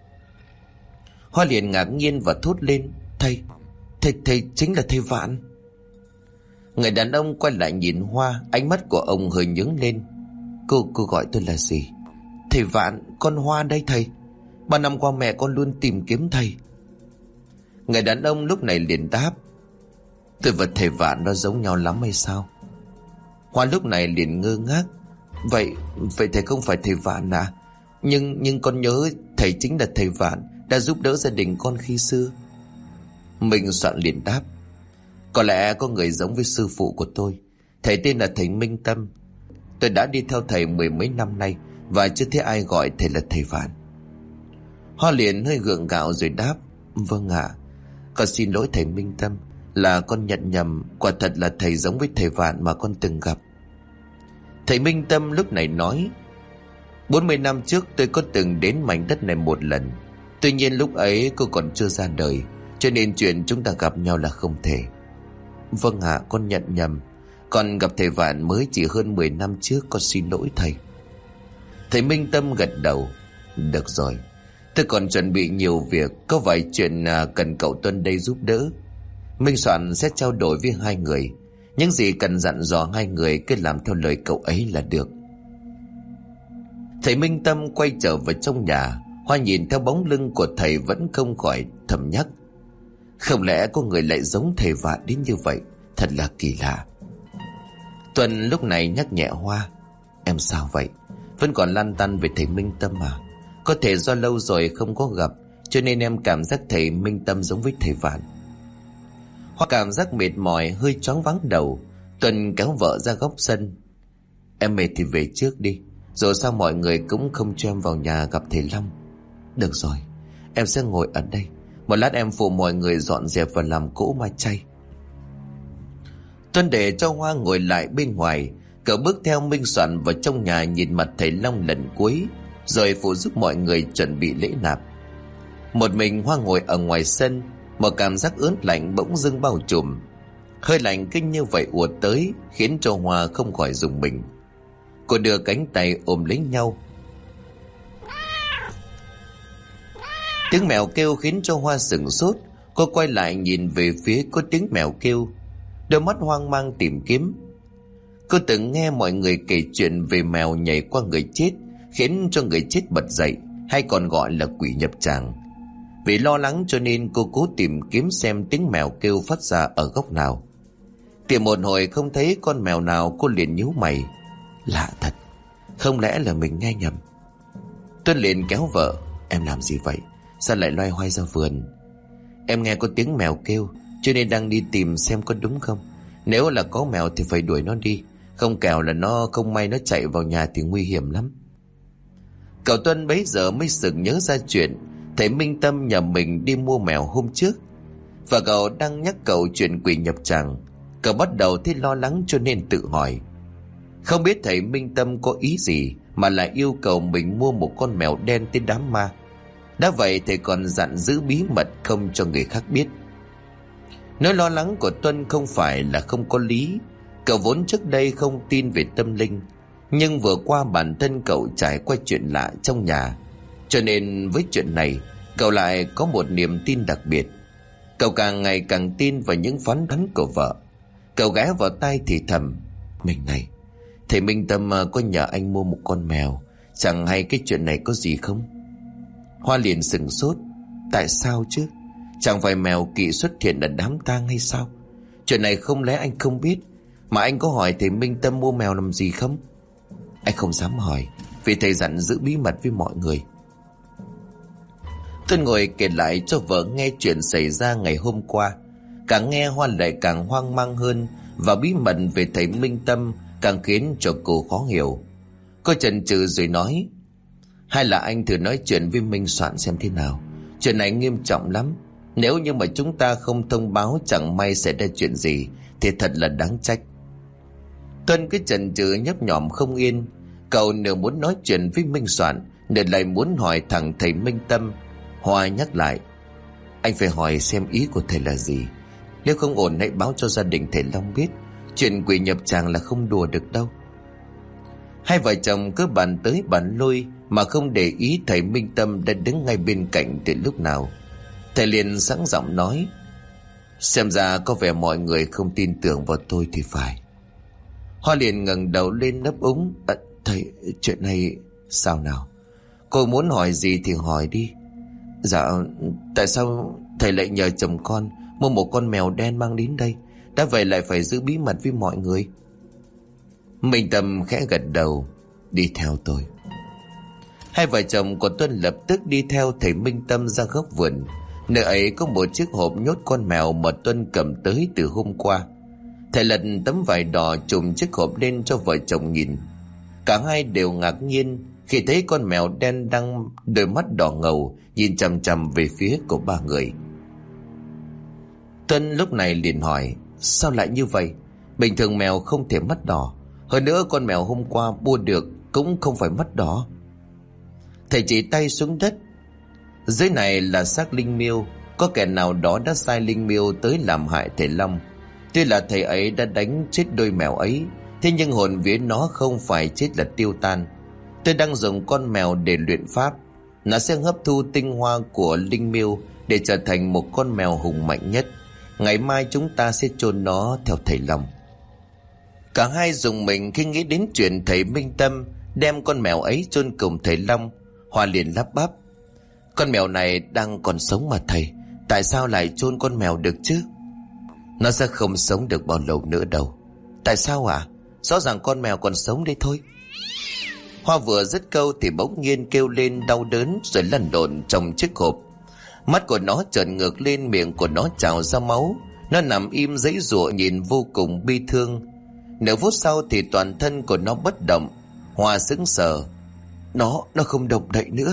Hoa liền ngạc nhiên và thốt lên: Thầy chính là thầy Vạn. Người đàn ông quay lại nhìn Hoa, ánh mắt của ông hơi nhướng lên. Cô gọi tôi là gì? Thầy Vạn, con Hoa đây thầy. 3 năm qua mẹ con luôn tìm kiếm thầy. Người đàn ông lúc này liền đáp: Tôi và thầy Vạn nó giống nhau lắm hay sao? Hoa lúc này liền ngơ ngác: Vậy thầy không phải thầy Vạn à? Nhưng con nhớ thầy chính là thầy Vạn đã giúp đỡ gia đình con khi xưa. Minh Soạn liền đáp: Có lẽ có người giống với sư phụ của tôi. Thầy tên là thầy Minh Tâm. Tôi đã đi theo thầy 10 mấy năm nay và chưa thấy ai gọi thầy là thầy Vạn. Hoa liền hơi gượng gạo rồi đáp: Vâng ạ, con xin lỗi thầy Minh Tâm, là con nhận nhầm. Quả thật là thầy giống với thầy Vạn mà con từng gặp. Thầy Minh Tâm lúc này nói: 40 năm trước tôi có từng đến mảnh đất này một lần. Tuy nhiên lúc ấy cô còn chưa ra đời, cho nên chuyện chúng ta gặp nhau là không thể. Vâng ạ, con nhận nhầm. Con gặp thầy Vạn mới chỉ hơn 10 năm trước, con xin lỗi thầy. Thầy Minh Tâm gật đầu: Được rồi, tôi còn chuẩn bị nhiều việc, có vài chuyện cần cậu Tuân đây giúp đỡ. Minh Soạn sẽ trao đổi với hai người. Những gì cần dặn dò hai người cứ làm theo lời cậu ấy là được. Thầy Minh Tâm quay trở vào trong nhà. Hoa nhìn theo bóng lưng của thầy vẫn không khỏi thầm nhắc: Không lẽ có người lại giống thầy Vạn đến như vậy? Thật là kỳ lạ. Tuần lúc này nhắc nhẹ Hoa: Em sao vậy? Vẫn còn lăn tăn về thầy Minh Tâm à? Có thể do lâu rồi không có gặp, cho nên em cảm giác thầy Minh Tâm giống với thầy Vạn. Hoa cảm giác mệt mỏi, hơi choáng váng đầu. Tuần kéo vợ ra góc sân: Em mệt thì về trước đi, dù sao mọi người cũng không cho em vào nhà gặp thầy Long. Được rồi, em sẽ ngồi ở đây. Một lát em phụ mọi người dọn dẹp và làm cỗ ma chay. Tuân để cho Hoa ngồi lại bên ngoài. Cậu bước theo Minh Soạn vào trong nhà nhìn mặt thầy Long lần cuối, rồi phụ giúp mọi người chuẩn bị lễ nạp. Một mình Hoa ngồi ở ngoài sân. Một cảm giác ớn lạnh bỗng dưng bao trùm. Hơi lạnh kinh như vậy ùa tới, khiến cho Hoa không khỏi rùng mình. Cô đưa cánh tay ôm lấy nhau. Tiếng mèo kêu khiến cho Hoa sửng sốt. Cô quay lại nhìn về phía có tiếng mèo kêu, đôi mắt hoang mang tìm kiếm. Cô từng nghe mọi người kể chuyện về mèo nhảy qua người chết, khiến cho người chết bật dậy, hay còn gọi là quỷ nhập tràng. Vì lo lắng cho nên cô cố tìm kiếm xem tiếng mèo kêu phát ra ở góc nào. Tìm một hồi không thấy con mèo nào, cô liền nhíu mày. Lạ thật, không lẽ là mình nghe nhầm? Tuân liền kéo vợ, em làm gì vậy? Sao lại loay hoay ra vườn? Em nghe có tiếng mèo kêu, cho nên đang đi tìm xem có đúng không. Nếu là có mèo thì phải đuổi nó đi, không kẻo là nó không may nó chạy vào nhà thì nguy hiểm lắm. Cậu Tuân bấy giờ mới sực nhớ ra chuyện thầy Minh Tâm nhờ mình đi mua mèo hôm trước, và cậu đang nhắc cậu chuyện quỷ nhập tràng. Cậu bắt đầu thấy lo lắng cho nên tự hỏi, không biết thầy Minh Tâm có ý gì mà lại yêu cầu mình mua một con mèo đen tới đám ma. Đã vậy thầy còn dặn giữ bí mật không cho người khác biết. Nỗi lo lắng của Tuân không phải là không có lý. Cậu vốn trước đây không tin về tâm linh, nhưng vừa qua bản thân cậu trải qua chuyện lạ trong nhà, cho nên với chuyện này cậu lại có một niềm tin đặc biệt. Cậu càng ngày càng tin vào những phán đoán của vợ. Cậu ghé vào tai thì thầm, mình này, thầy Minh Tâm có nhờ anh mua một con mèo, chẳng hay cái chuyện này có gì không? Hoa liền sửng sốt, tại sao chứ? Chẳng phải mèo kỵ xuất hiện ở đám tang hay sao? Chuyện này không lẽ anh không biết? Mà anh có hỏi thầy Minh Tâm mua mèo làm gì không? Anh không dám hỏi, vì thầy dặn giữ bí mật với mọi người. Tôi ngồi kể lại cho vợ nghe chuyện xảy ra ngày hôm qua. Càng nghe Hoa lại càng hoang mang hơn, và bí mật về thầy Minh Tâm càng khiến cho cô khó hiểu. Cô chần chừ rồi nói, hay là anh thử nói chuyện với Minh Soạn xem thế nào. Chuyện này nghiêm trọng lắm. Nếu như mà chúng ta không thông báo chẳng may xảy ra chuyện gì thì thật là đáng trách. Tuân cứ chần chừ nhấp nhổm không yên. Cậu nửa muốn nói chuyện với Minh Soạn, nửa lại muốn hỏi thẳng thầy Minh Tâm. Hoa nhắc lại, anh phải hỏi xem ý của thầy là gì. Nếu không ổn hãy báo cho gia đình thầy Long biết. Chuyện quỷ nhập tràng là không đùa được đâu. Hai vợ chồng cứ bàn tới bàn lui mà không để ý thầy Minh Tâm đã đứng ngay bên cạnh từ lúc nào. Thầy liền sẵn giọng nói, xem ra có vẻ mọi người không tin tưởng vào tôi thì phải. Hoa liền ngẩng đầu lên nấp úng, thầy, chuyện này sao nào? Cô muốn hỏi gì thì hỏi đi. Dạ, tại sao thầy lại nhờ chồng con mua một con mèo đen mang đến đây? Đã vậy lại phải giữ bí mật với mọi người. Minh Tâm khẽ gật đầu, đi theo tôi. Hai vợ chồng của Tuân lập tức đi theo thầy Minh Tâm ra góc vườn. Nơi ấy có một chiếc hộp nhốt con mèo mà Tuân cầm tới từ hôm qua. Thầy lật tấm vải đỏ trùm chiếc hộp lên cho vợ chồng nhìn. Cả hai đều ngạc nhiên khi thấy con mèo đen đang đôi mắt đỏ ngầu nhìn chằm chằm về phía của ba người. Tuân lúc này liền hỏi, sao lại như vậy? Bình thường mèo không thể mắt đỏ. Hơn nữa con mèo hôm qua mua được cũng không phải mắt đỏ. Thầy chỉ tay xuống đất. Dưới này là xác linh miêu. Có kẻ nào đó đã sai linh miêu tới làm hại thầy Long. Tuy là thầy ấy đã đánh chết đôi mèo ấy, thế nhưng hồn vía nó không phải chết là tiêu tan. Tôi đang dùng con mèo để luyện pháp. Nó sẽ hấp thu tinh hoa của linh miêu để trở thành một con mèo hùng mạnh nhất. Ngày mai chúng ta sẽ chôn nó theo thầy Long. Cả hai dùng mình khi nghĩ đến chuyện thầy Minh Tâm đem con mèo ấy chôn cùng thầy Long. Hoa liền lắp bắp, con mèo này đang còn sống mà thầy, tại sao lại chôn con mèo được chứ? Nó sẽ không sống được bao lâu nữa đâu. Tại sao ạ? Rõ ràng con mèo còn sống đây thôi. Hoa vừa dứt câu thì bỗng nhiên kêu lên đau đớn rồi lăn lộn trong chiếc hộp. Mắt của nó trợn ngược lên, miệng của nó trào ra máu. Nó nằm im giãy giụa nhìn vô cùng bi thương. Nửa phút sau thì toàn thân của nó bất động. Hoa sững sờ. Nó không động đậy nữa.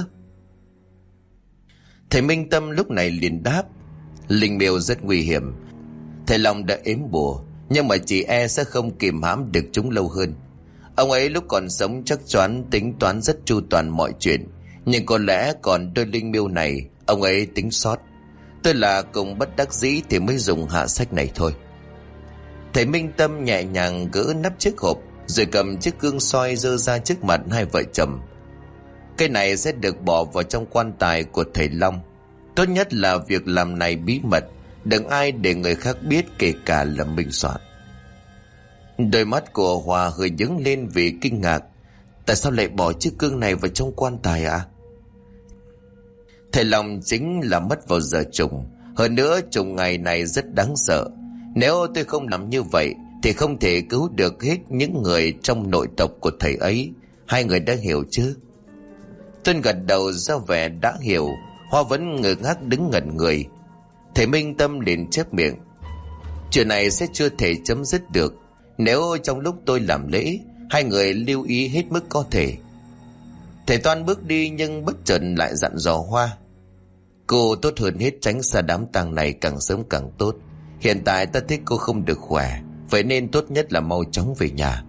Thầy Minh Tâm lúc này liền đáp, linh miêu rất nguy hiểm. Thầy Long đã ếm bùa, nhưng mà chỉ e sẽ không kìm hãm được chúng lâu hơn. Ông ấy lúc còn sống chắc chắn tính toán rất chu toàn mọi chuyện, nhưng có lẽ còn đôi linh miêu này ông ấy tính sót. Tôi là cùng bất đắc dĩ thì mới dùng hạ sách này thôi. Thầy Minh Tâm nhẹ nhàng gỡ nắp chiếc hộp, rồi cầm chiếc gương soi giơ ra trước mặt hai vợ chồng. Cái này sẽ được bỏ vào trong quan tài của thầy Long. Tốt nhất là việc làm này bí mật, Đừng ai để người khác biết, kể cả là Minh Soạn. Đôi mắt của Hòa hơi nhướng lên vì kinh ngạc. Tại sao lại bỏ chiếc gương này vào trong quan tài ạ? Thầy Long chính là mất vào giờ trùng. Hơn nữa trùng ngày này rất đáng sợ. Nếu tôi không làm như vậy thì không thể cứu được hết những người trong nội tộc của thầy ấy. Hai người đã hiểu chứ? Tuân gật đầu ra vẻ đã hiểu. Hoa vẫn ngơ ngác đứng ngẩn người. Thầy Minh Tâm liền chép miệng: chuyện này sẽ chưa thể chấm dứt được nếu trong lúc tôi làm lễ hai người lưu ý hết mức có thể. Thầy Toan bước đi nhưng bất chợt lại dặn dò Hoa: cô tốt hơn hết tránh xa đám tang này càng sớm càng tốt. Hiện tại ta thấy cô không được khỏe, vậy nên tốt nhất là mau chóng về nhà.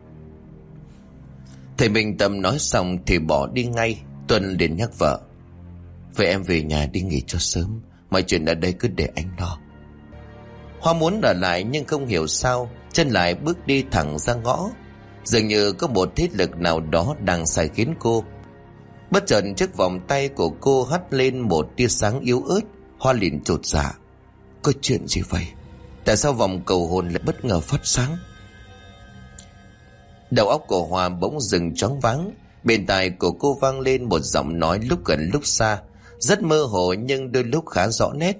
Thầy Minh Tâm nói xong thì bỏ đi ngay. Tuân liền nhắc vợ: vậy em về nhà đi nghỉ cho sớm, mọi chuyện ở đây cứ để anh lo. Hoa muốn ở lại nhưng không hiểu sao chân lại bước đi thẳng ra ngõ. Dường như có một thế lực nào đó đang sai khiến cô. Bất chợt chiếc vòng tay của cô hắt lên một tia sáng yếu ớt. Hoa liền chột dạ: có chuyện gì vậy? Tại sao vòng cầu hồn lại bất ngờ phát sáng? Đầu óc của Hoa bỗng dừng choáng váng. Bên tai của cô vang lên một giọng nói lúc gần lúc xa, rất mơ hồ nhưng đôi lúc khá rõ nét: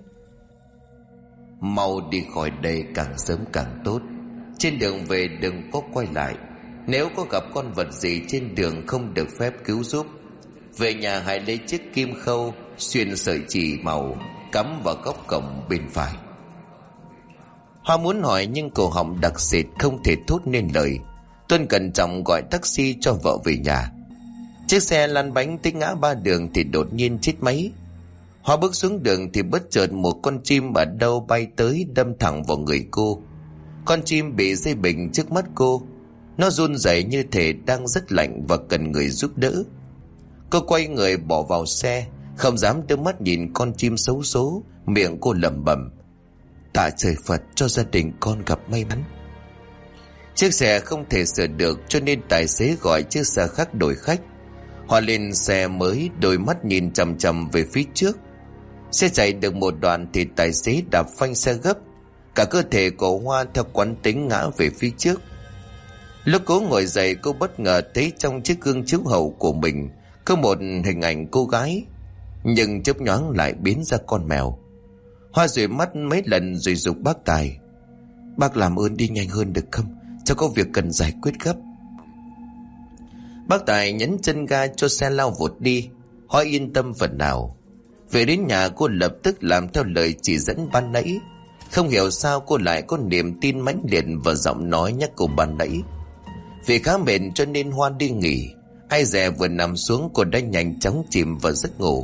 mau đi khỏi đây càng sớm càng tốt. Trên đường về đừng có quay lại. Nếu có gặp con vật gì trên đường không được phép cứu giúp. Về nhà hãy lấy chiếc kim khâu xuyên sợi chỉ màu cắm vào góc cổng bên phải. Hoa muốn hỏi nhưng cổ họng đặc sệt không thể thốt nên lời. Tuân cẩn trọng gọi taxi cho vợ về nhà. Chiếc xe lăn bánh tới ngã ba đường thì đột nhiên chết máy. Hoa bước xuống đường thì bất chợt một con chim ở đâu bay tới đâm thẳng vào người cô. Con chim bị dây bình trước mắt cô. Nó run rẩy như thể đang rất lạnh và cần người giúp đỡ. Cô quay người bỏ vào xe, không dám đưa mắt nhìn con chim xấu số. Miệng cô lẩm bẩm: tạ trời Phật cho gia đình con gặp may mắn. Chiếc xe không thể sửa được cho nên tài xế gọi chiếc xe khác đổi khách. Hoa lên xe mới, đôi mắt nhìn chằm chằm về phía trước. Xe chạy được một đoạn thì tài xế đạp phanh xe gấp. Cả cơ thể của Hoa theo quán tính ngã về phía trước. Lúc cô ngồi dậy, cô bất ngờ thấy trong chiếc gương chiếu hậu của mình có một hình ảnh cô gái, nhưng chớp nhoáng lại biến ra con mèo. Hoa dụi mắt mấy lần rồi giục bác Tài: bác làm ơn đi nhanh hơn được không? Cháu có việc cần giải quyết gấp. Bác Tài nhấn chân ga cho xe lao vụt đi. Hoa yên tâm phần nào. Về đến nhà cô lập tức làm theo lời chỉ dẫn ban nãy. Không hiểu sao cô lại có niềm tin mãnh liệt vào giọng nói nhắc cô ban nãy. Vì khá mệt cho nên Hoa đi nghỉ. Ai dè vừa nằm xuống cô đã nhanh chóng chìm vào giấc ngủ.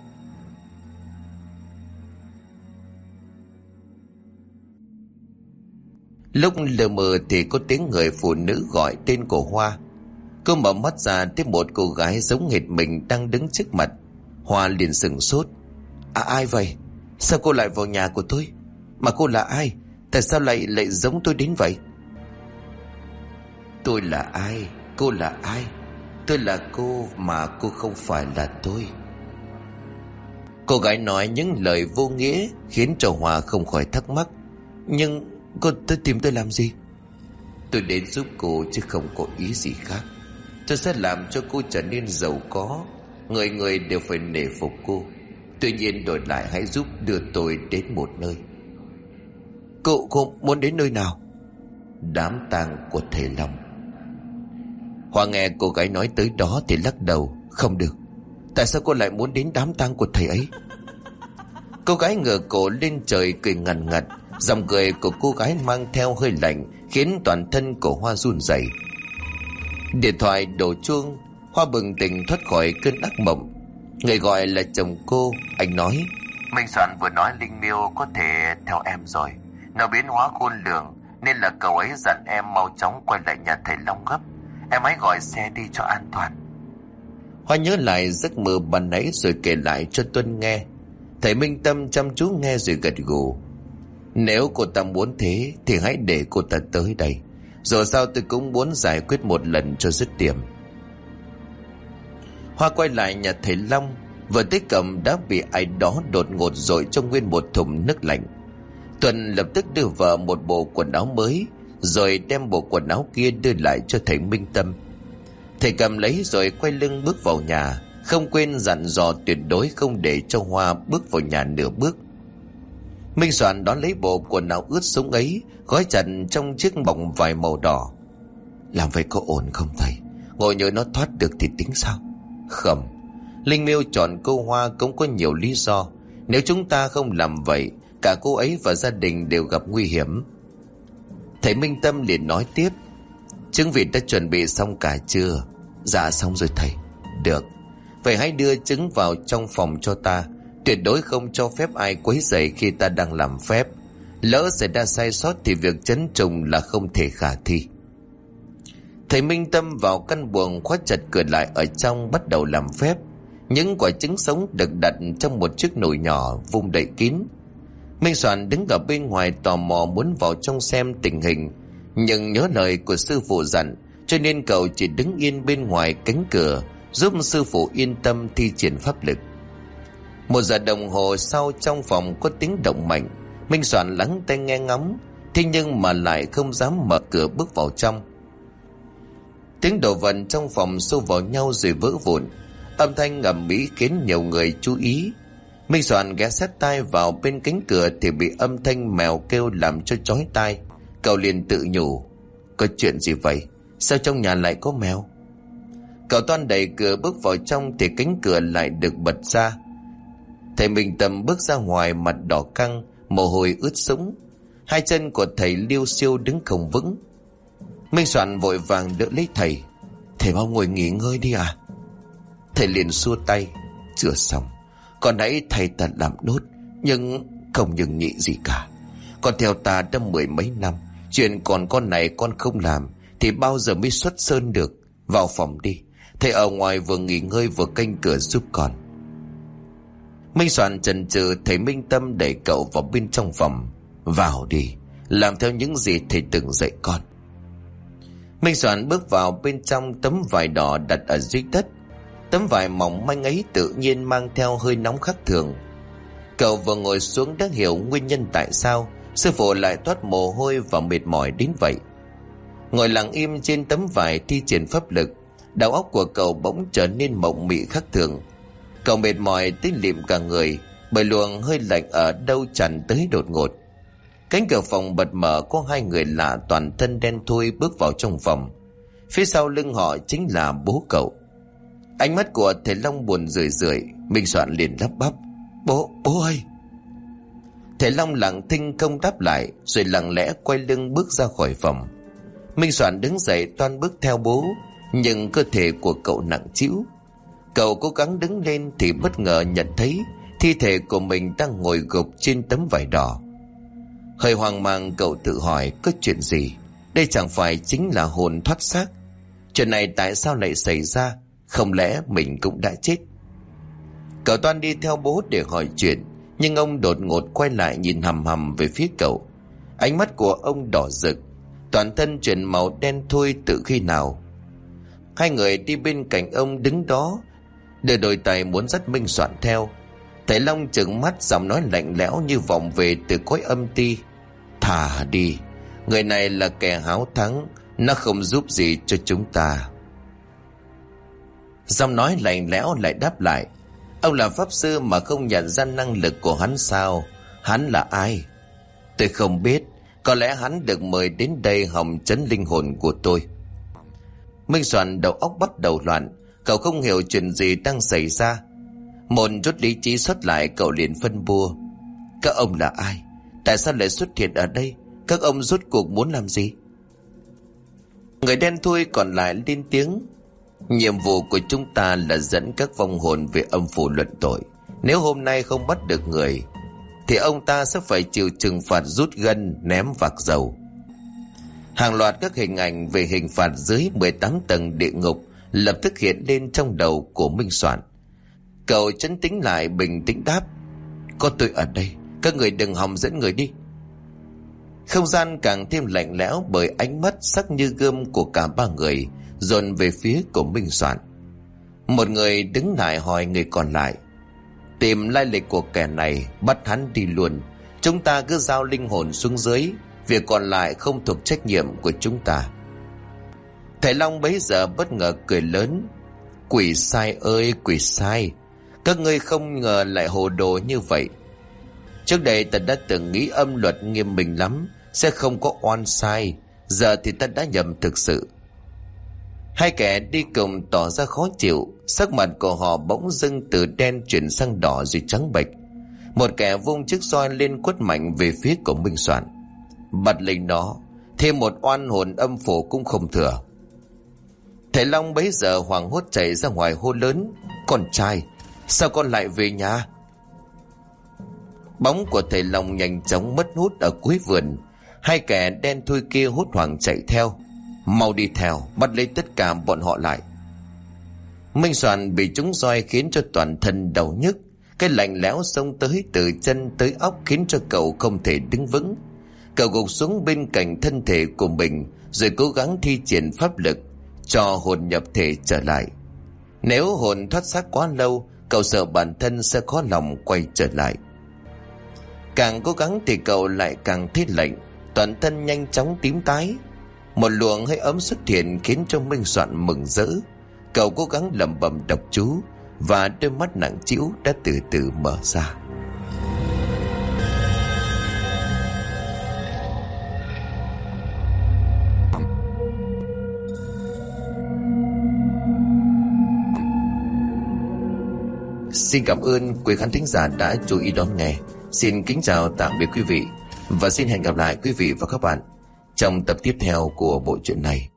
Lúc lờ mờ thì có tiếng người phụ nữ gọi tên của Hoa. Cô mở mắt ra thấy một cô gái giống hệt mình đang đứng trước mặt. Hoa liền sửng sốt: ai vậy? Sao cô lại vào nhà của tôi? Mà cô là ai? Tại sao lại giống tôi đến vậy? Tôi là ai? Cô là ai? Tôi là cô mà cô không phải là tôi. Cô gái nói những lời vô nghĩa khiến cho Hoa không khỏi thắc mắc: nhưng cô tìm tôi làm gì? Tôi đến giúp cô chứ không có ý gì khác. Tôi sẽ làm cho cô trở nên giàu có. Người người đều phải nể phục cô. Tuy nhiên đổi lại hãy giúp đưa tôi đến một nơi. Cô muốn đến nơi nào? Đám tang của thầy Long. Hoa nghe cô gái nói tới đó thì lắc đầu: không được. Tại sao cô lại muốn đến đám tang của thầy ấy? Cô gái ngửa cổ lên trời cười ngằn ngặt. Giọng cười của cô gái mang theo hơi lạnh khiến toàn thân của Hoa run rẩy. Điện thoại đổ chuông. Hoa bừng tỉnh thoát khỏi cơn ác mộng. Người gọi là chồng cô. Anh nói: Minh Soạn vừa nói Linh Miêu có thể theo em rồi. Nó biến hóa khôn lường nên là cậu ấy dặn em mau chóng quay lại nhà thầy Long gấp. Em hãy gọi xe đi cho an toàn. Hoa nhớ lại giấc mơ ban nãy rồi kể lại cho Tuân nghe. Thầy Minh Tâm chăm chú nghe rồi gật gù: nếu cô ta muốn thế thì hãy để cô ta tới đây. Dù sao tôi cũng muốn giải quyết một lần cho dứt điểm. Hoa quay lại nhà thầy Long. Vừa tới cổng đã bị ai đó đột ngột dội cho nguyên một thùng nước lạnh. Tuần lập tức đưa vợ một bộ quần áo mới, rồi đem bộ quần áo kia đưa lại cho thầy Minh Tâm. Thầy cầm lấy rồi quay lưng bước vào nhà, không quên dặn dò tuyệt đối không để cho Hoa bước vào nhà nửa bước. Minh Soạn đón lấy bộ quần áo ướt sũng ấy, gói chặt trong chiếc bọc vải màu đỏ. Làm vậy có ổn không thầy? Ngồi nhờ nó thoát được thì tính sao? Không, Linh Miêu chọn cô Hoa cũng có nhiều lý do. Nếu chúng ta không làm vậy, cả cô ấy và gia đình đều gặp nguy hiểm. Thầy Minh Tâm liền nói tiếp: trứng vịt đã chuẩn bị xong cả chưa? Dạ xong rồi thầy. Được, vậy hãy đưa trứng vào trong phòng cho ta. Tuyệt đối không cho phép ai quấy rầy khi ta đang làm phép. Lỡ xảy ra sai sót thì việc trấn trùng là không thể khả thi. Thầy Minh Tâm vào căn buồng, khóa chặt cửa lại ở trong, bắt đầu làm phép. Những quả trứng sống được đặt trong một chiếc nồi nhỏ vung đậy kín. Minh Soạn đứng ở bên ngoài tò mò muốn vào trong xem tình hình, nhưng nhớ lời của sư phụ dặn, cho nên cậu chỉ đứng yên bên ngoài cánh cửa, giúp sư phụ yên tâm thi triển pháp lực. 1 giờ đồng hồ sau, trong phòng có tiếng động mạnh. Minh Soạn lắng tai nghe ngóng, thế nhưng mà lại không dám mở cửa bước vào trong. Tiếng đồ vật trong phòng xô vào nhau rồi vỡ vụn, âm thanh ầm ĩ khiến nhiều người chú ý. Minh Soạn ghé sát tai vào bên cánh cửa thì bị âm thanh mèo kêu làm cho chói tai. Cậu liền tự nhủ: có chuyện gì vậy? Sao trong nhà lại có mèo? Cậu toan đẩy cửa bước vào trong thì cánh cửa lại được bật ra. Thầy Minh Tâm bước ra ngoài, mặt đỏ căng, mồ hôi ướt sũng. Hai chân của thầy liêu xiêu đứng không vững. Minh Soạn vội vàng đỡ lấy thầy: thầy mau ngồi nghỉ ngơi đi à? Thầy liền xua tay: chưa xong, còn nãy thầy ta làm nốt, nhưng không nhưng nhị gì cả. Còn theo ta đã 10 mấy năm, chuyện còn con này con không làm thì bao giờ mới xuất sơn được. Vào phòng đi, thầy ở ngoài vừa nghỉ ngơi vừa canh cửa giúp con. Minh Soạn chần chừ, thầy Minh Tâm đẩy cậu vào bên trong phòng. Vào đi, làm theo những gì thầy từng dạy con. Minh Soạn bước vào bên trong. Tấm vải đỏ đặt ở dưới đất. Tấm vải mỏng manh ấy tự nhiên mang theo hơi nóng khác thường. Cậu vừa ngồi xuống đã hiểu nguyên nhân tại sao sư phụ lại toát mồ hôi và mệt mỏi đến vậy. Ngồi lặng im trên tấm vải thi triển pháp lực, đầu óc của cậu bỗng trở nên mộng mị khác thường. Cậu mệt mỏi tới lịm cả người, bởi luồng hơi lạnh ở đâu tràn tới đột ngột. Cánh cửa phòng bật mở, có 2 người lạ toàn thân đen thui bước vào trong phòng. Phía sau lưng họ chính là bố cậu. Ánh mắt của thầy Long buồn rười rượi. Minh Soạn liền lắp bắp: Bố ơi! Thầy Long lặng thinh không đáp lại, rồi lặng lẽ quay lưng bước ra khỏi phòng. Minh Soạn đứng dậy toan bước theo bố, nhưng cơ thể của cậu nặng trĩu. Cậu cố gắng đứng lên thì bất ngờ nhận thấy thi thể của mình đang ngồi gục trên tấm vải đỏ. Hơi hoang mang, cậu tự hỏi có chuyện gì? Đây chẳng phải chính là hồn thoát xác? Chuyện này tại sao lại xảy ra? Không lẽ mình cũng đã chết? Cậu toan đi theo bố để hỏi chuyện, nhưng ông đột ngột quay lại nhìn hằm hằm về phía cậu. Ánh mắt của ông đỏ rực, toàn thân chuyển màu đen thui từ khi nào. 2 người đi bên cạnh ông đứng đó, đưa đôi tay muốn dắt Minh Soạn theo. Thầy Long trừng mắt, giọng nói lạnh lẽo như vọng về từ cõi âm ti: thả đi, người này là kẻ háo thắng, nó không giúp gì cho chúng ta. Giọng nói lạnh lẽo lại đáp lại: ông là pháp sư mà không nhận ra năng lực của hắn sao? Hắn là ai? Tôi không biết, có lẽ hắn được mời đến đây hòng trấn linh hồn của tôi. Minh Soạn đầu óc bắt đầu loạn, cậu không hiểu chuyện gì đang xảy ra. Một chút lý trí xuất lại, cậu liền phân bua: các ông là ai? Tại sao lại xuất hiện ở đây? Các ông rốt cuộc muốn làm gì? Người đen thui còn lại lên tiếng: nhiệm vụ của chúng ta là dẫn các vong hồn về âm phủ luận tội. Nếu hôm nay không bắt được người thì ông ta sẽ phải chịu trừng phạt rút gân, ném vạc dầu. Hàng loạt các hình ảnh về hình phạt dưới 18 tầng địa ngục lập tức hiện lên trong đầu của Minh Soạn. Cậu trấn tĩnh lại, bình tĩnh đáp: có tôi ở đây, các người đừng hòng dẫn người đi. Không gian càng thêm lạnh lẽo bởi ánh mắt sắc như gươm của cả 3 người dồn về phía của Minh Soạn. Một người đứng lại hỏi người còn lại: tìm lai lịch của kẻ này, bắt hắn đi luôn, Chúng ta cứ giao linh hồn xuống dưới, việc còn lại không thuộc trách nhiệm của chúng ta. Thầy Long bấy giờ bất ngờ cười lớn. Quỷ sai ơi quỷ sai, các ngươi không ngờ lại hồ đồ như vậy. Trước đây ta đã từng nghĩ âm luật nghiêm minh lắm, sẽ không có oan sai. Giờ thì ta đã nhầm thực sự. Hai kẻ đi cùng tỏ ra khó chịu. Sắc mặt của họ bỗng dưng từ đen chuyển sang đỏ rồi trắng bệch. Một kẻ vung chiếc roi lên quất mạnh về phía của Minh Soạn. Bật lên đó, thêm một oan hồn âm phủ cũng không thừa. Thầy Long bấy giờ hoảng hốt chạy ra ngoài hô lớn. Con trai, sao con lại về nhà? Bóng của thầy Long nhanh chóng mất hút ở cuối vườn. Hai kẻ đen thui kia hốt hoảng chạy theo. Mau đi theo, bắt lấy tất cả bọn họ lại. Minh Soạn bị trúng roi khiến cho toàn thân đau nhức. Cái lạnh lẽo xông tới từ chân tới óc khiến cho cậu không thể đứng vững. Cậu gục xuống bên cạnh thân thể của mình, rồi cố gắng thi triển pháp lực cho hồn nhập thể trở lại. Nếu hồn thoát xác quá lâu, cậu sợ bản thân sẽ khó lòng quay trở lại. Càng cố gắng thì cậu lại càng thấy lạnh, toàn thân nhanh chóng tím tái. Một luồng hơi ấm xuất hiện khiến cho Minh Soạn mừng rỡ. Cậu cố gắng lẩm bẩm đọc chú, và đôi mắt nặng trĩu đã từ từ mở ra. Xin cảm ơn quý khán thính giả đã chú ý đón nghe. Xin kính chào tạm biệt quý vị, và xin hẹn gặp lại quý vị và các bạn trong tập tiếp theo của bộ truyện này.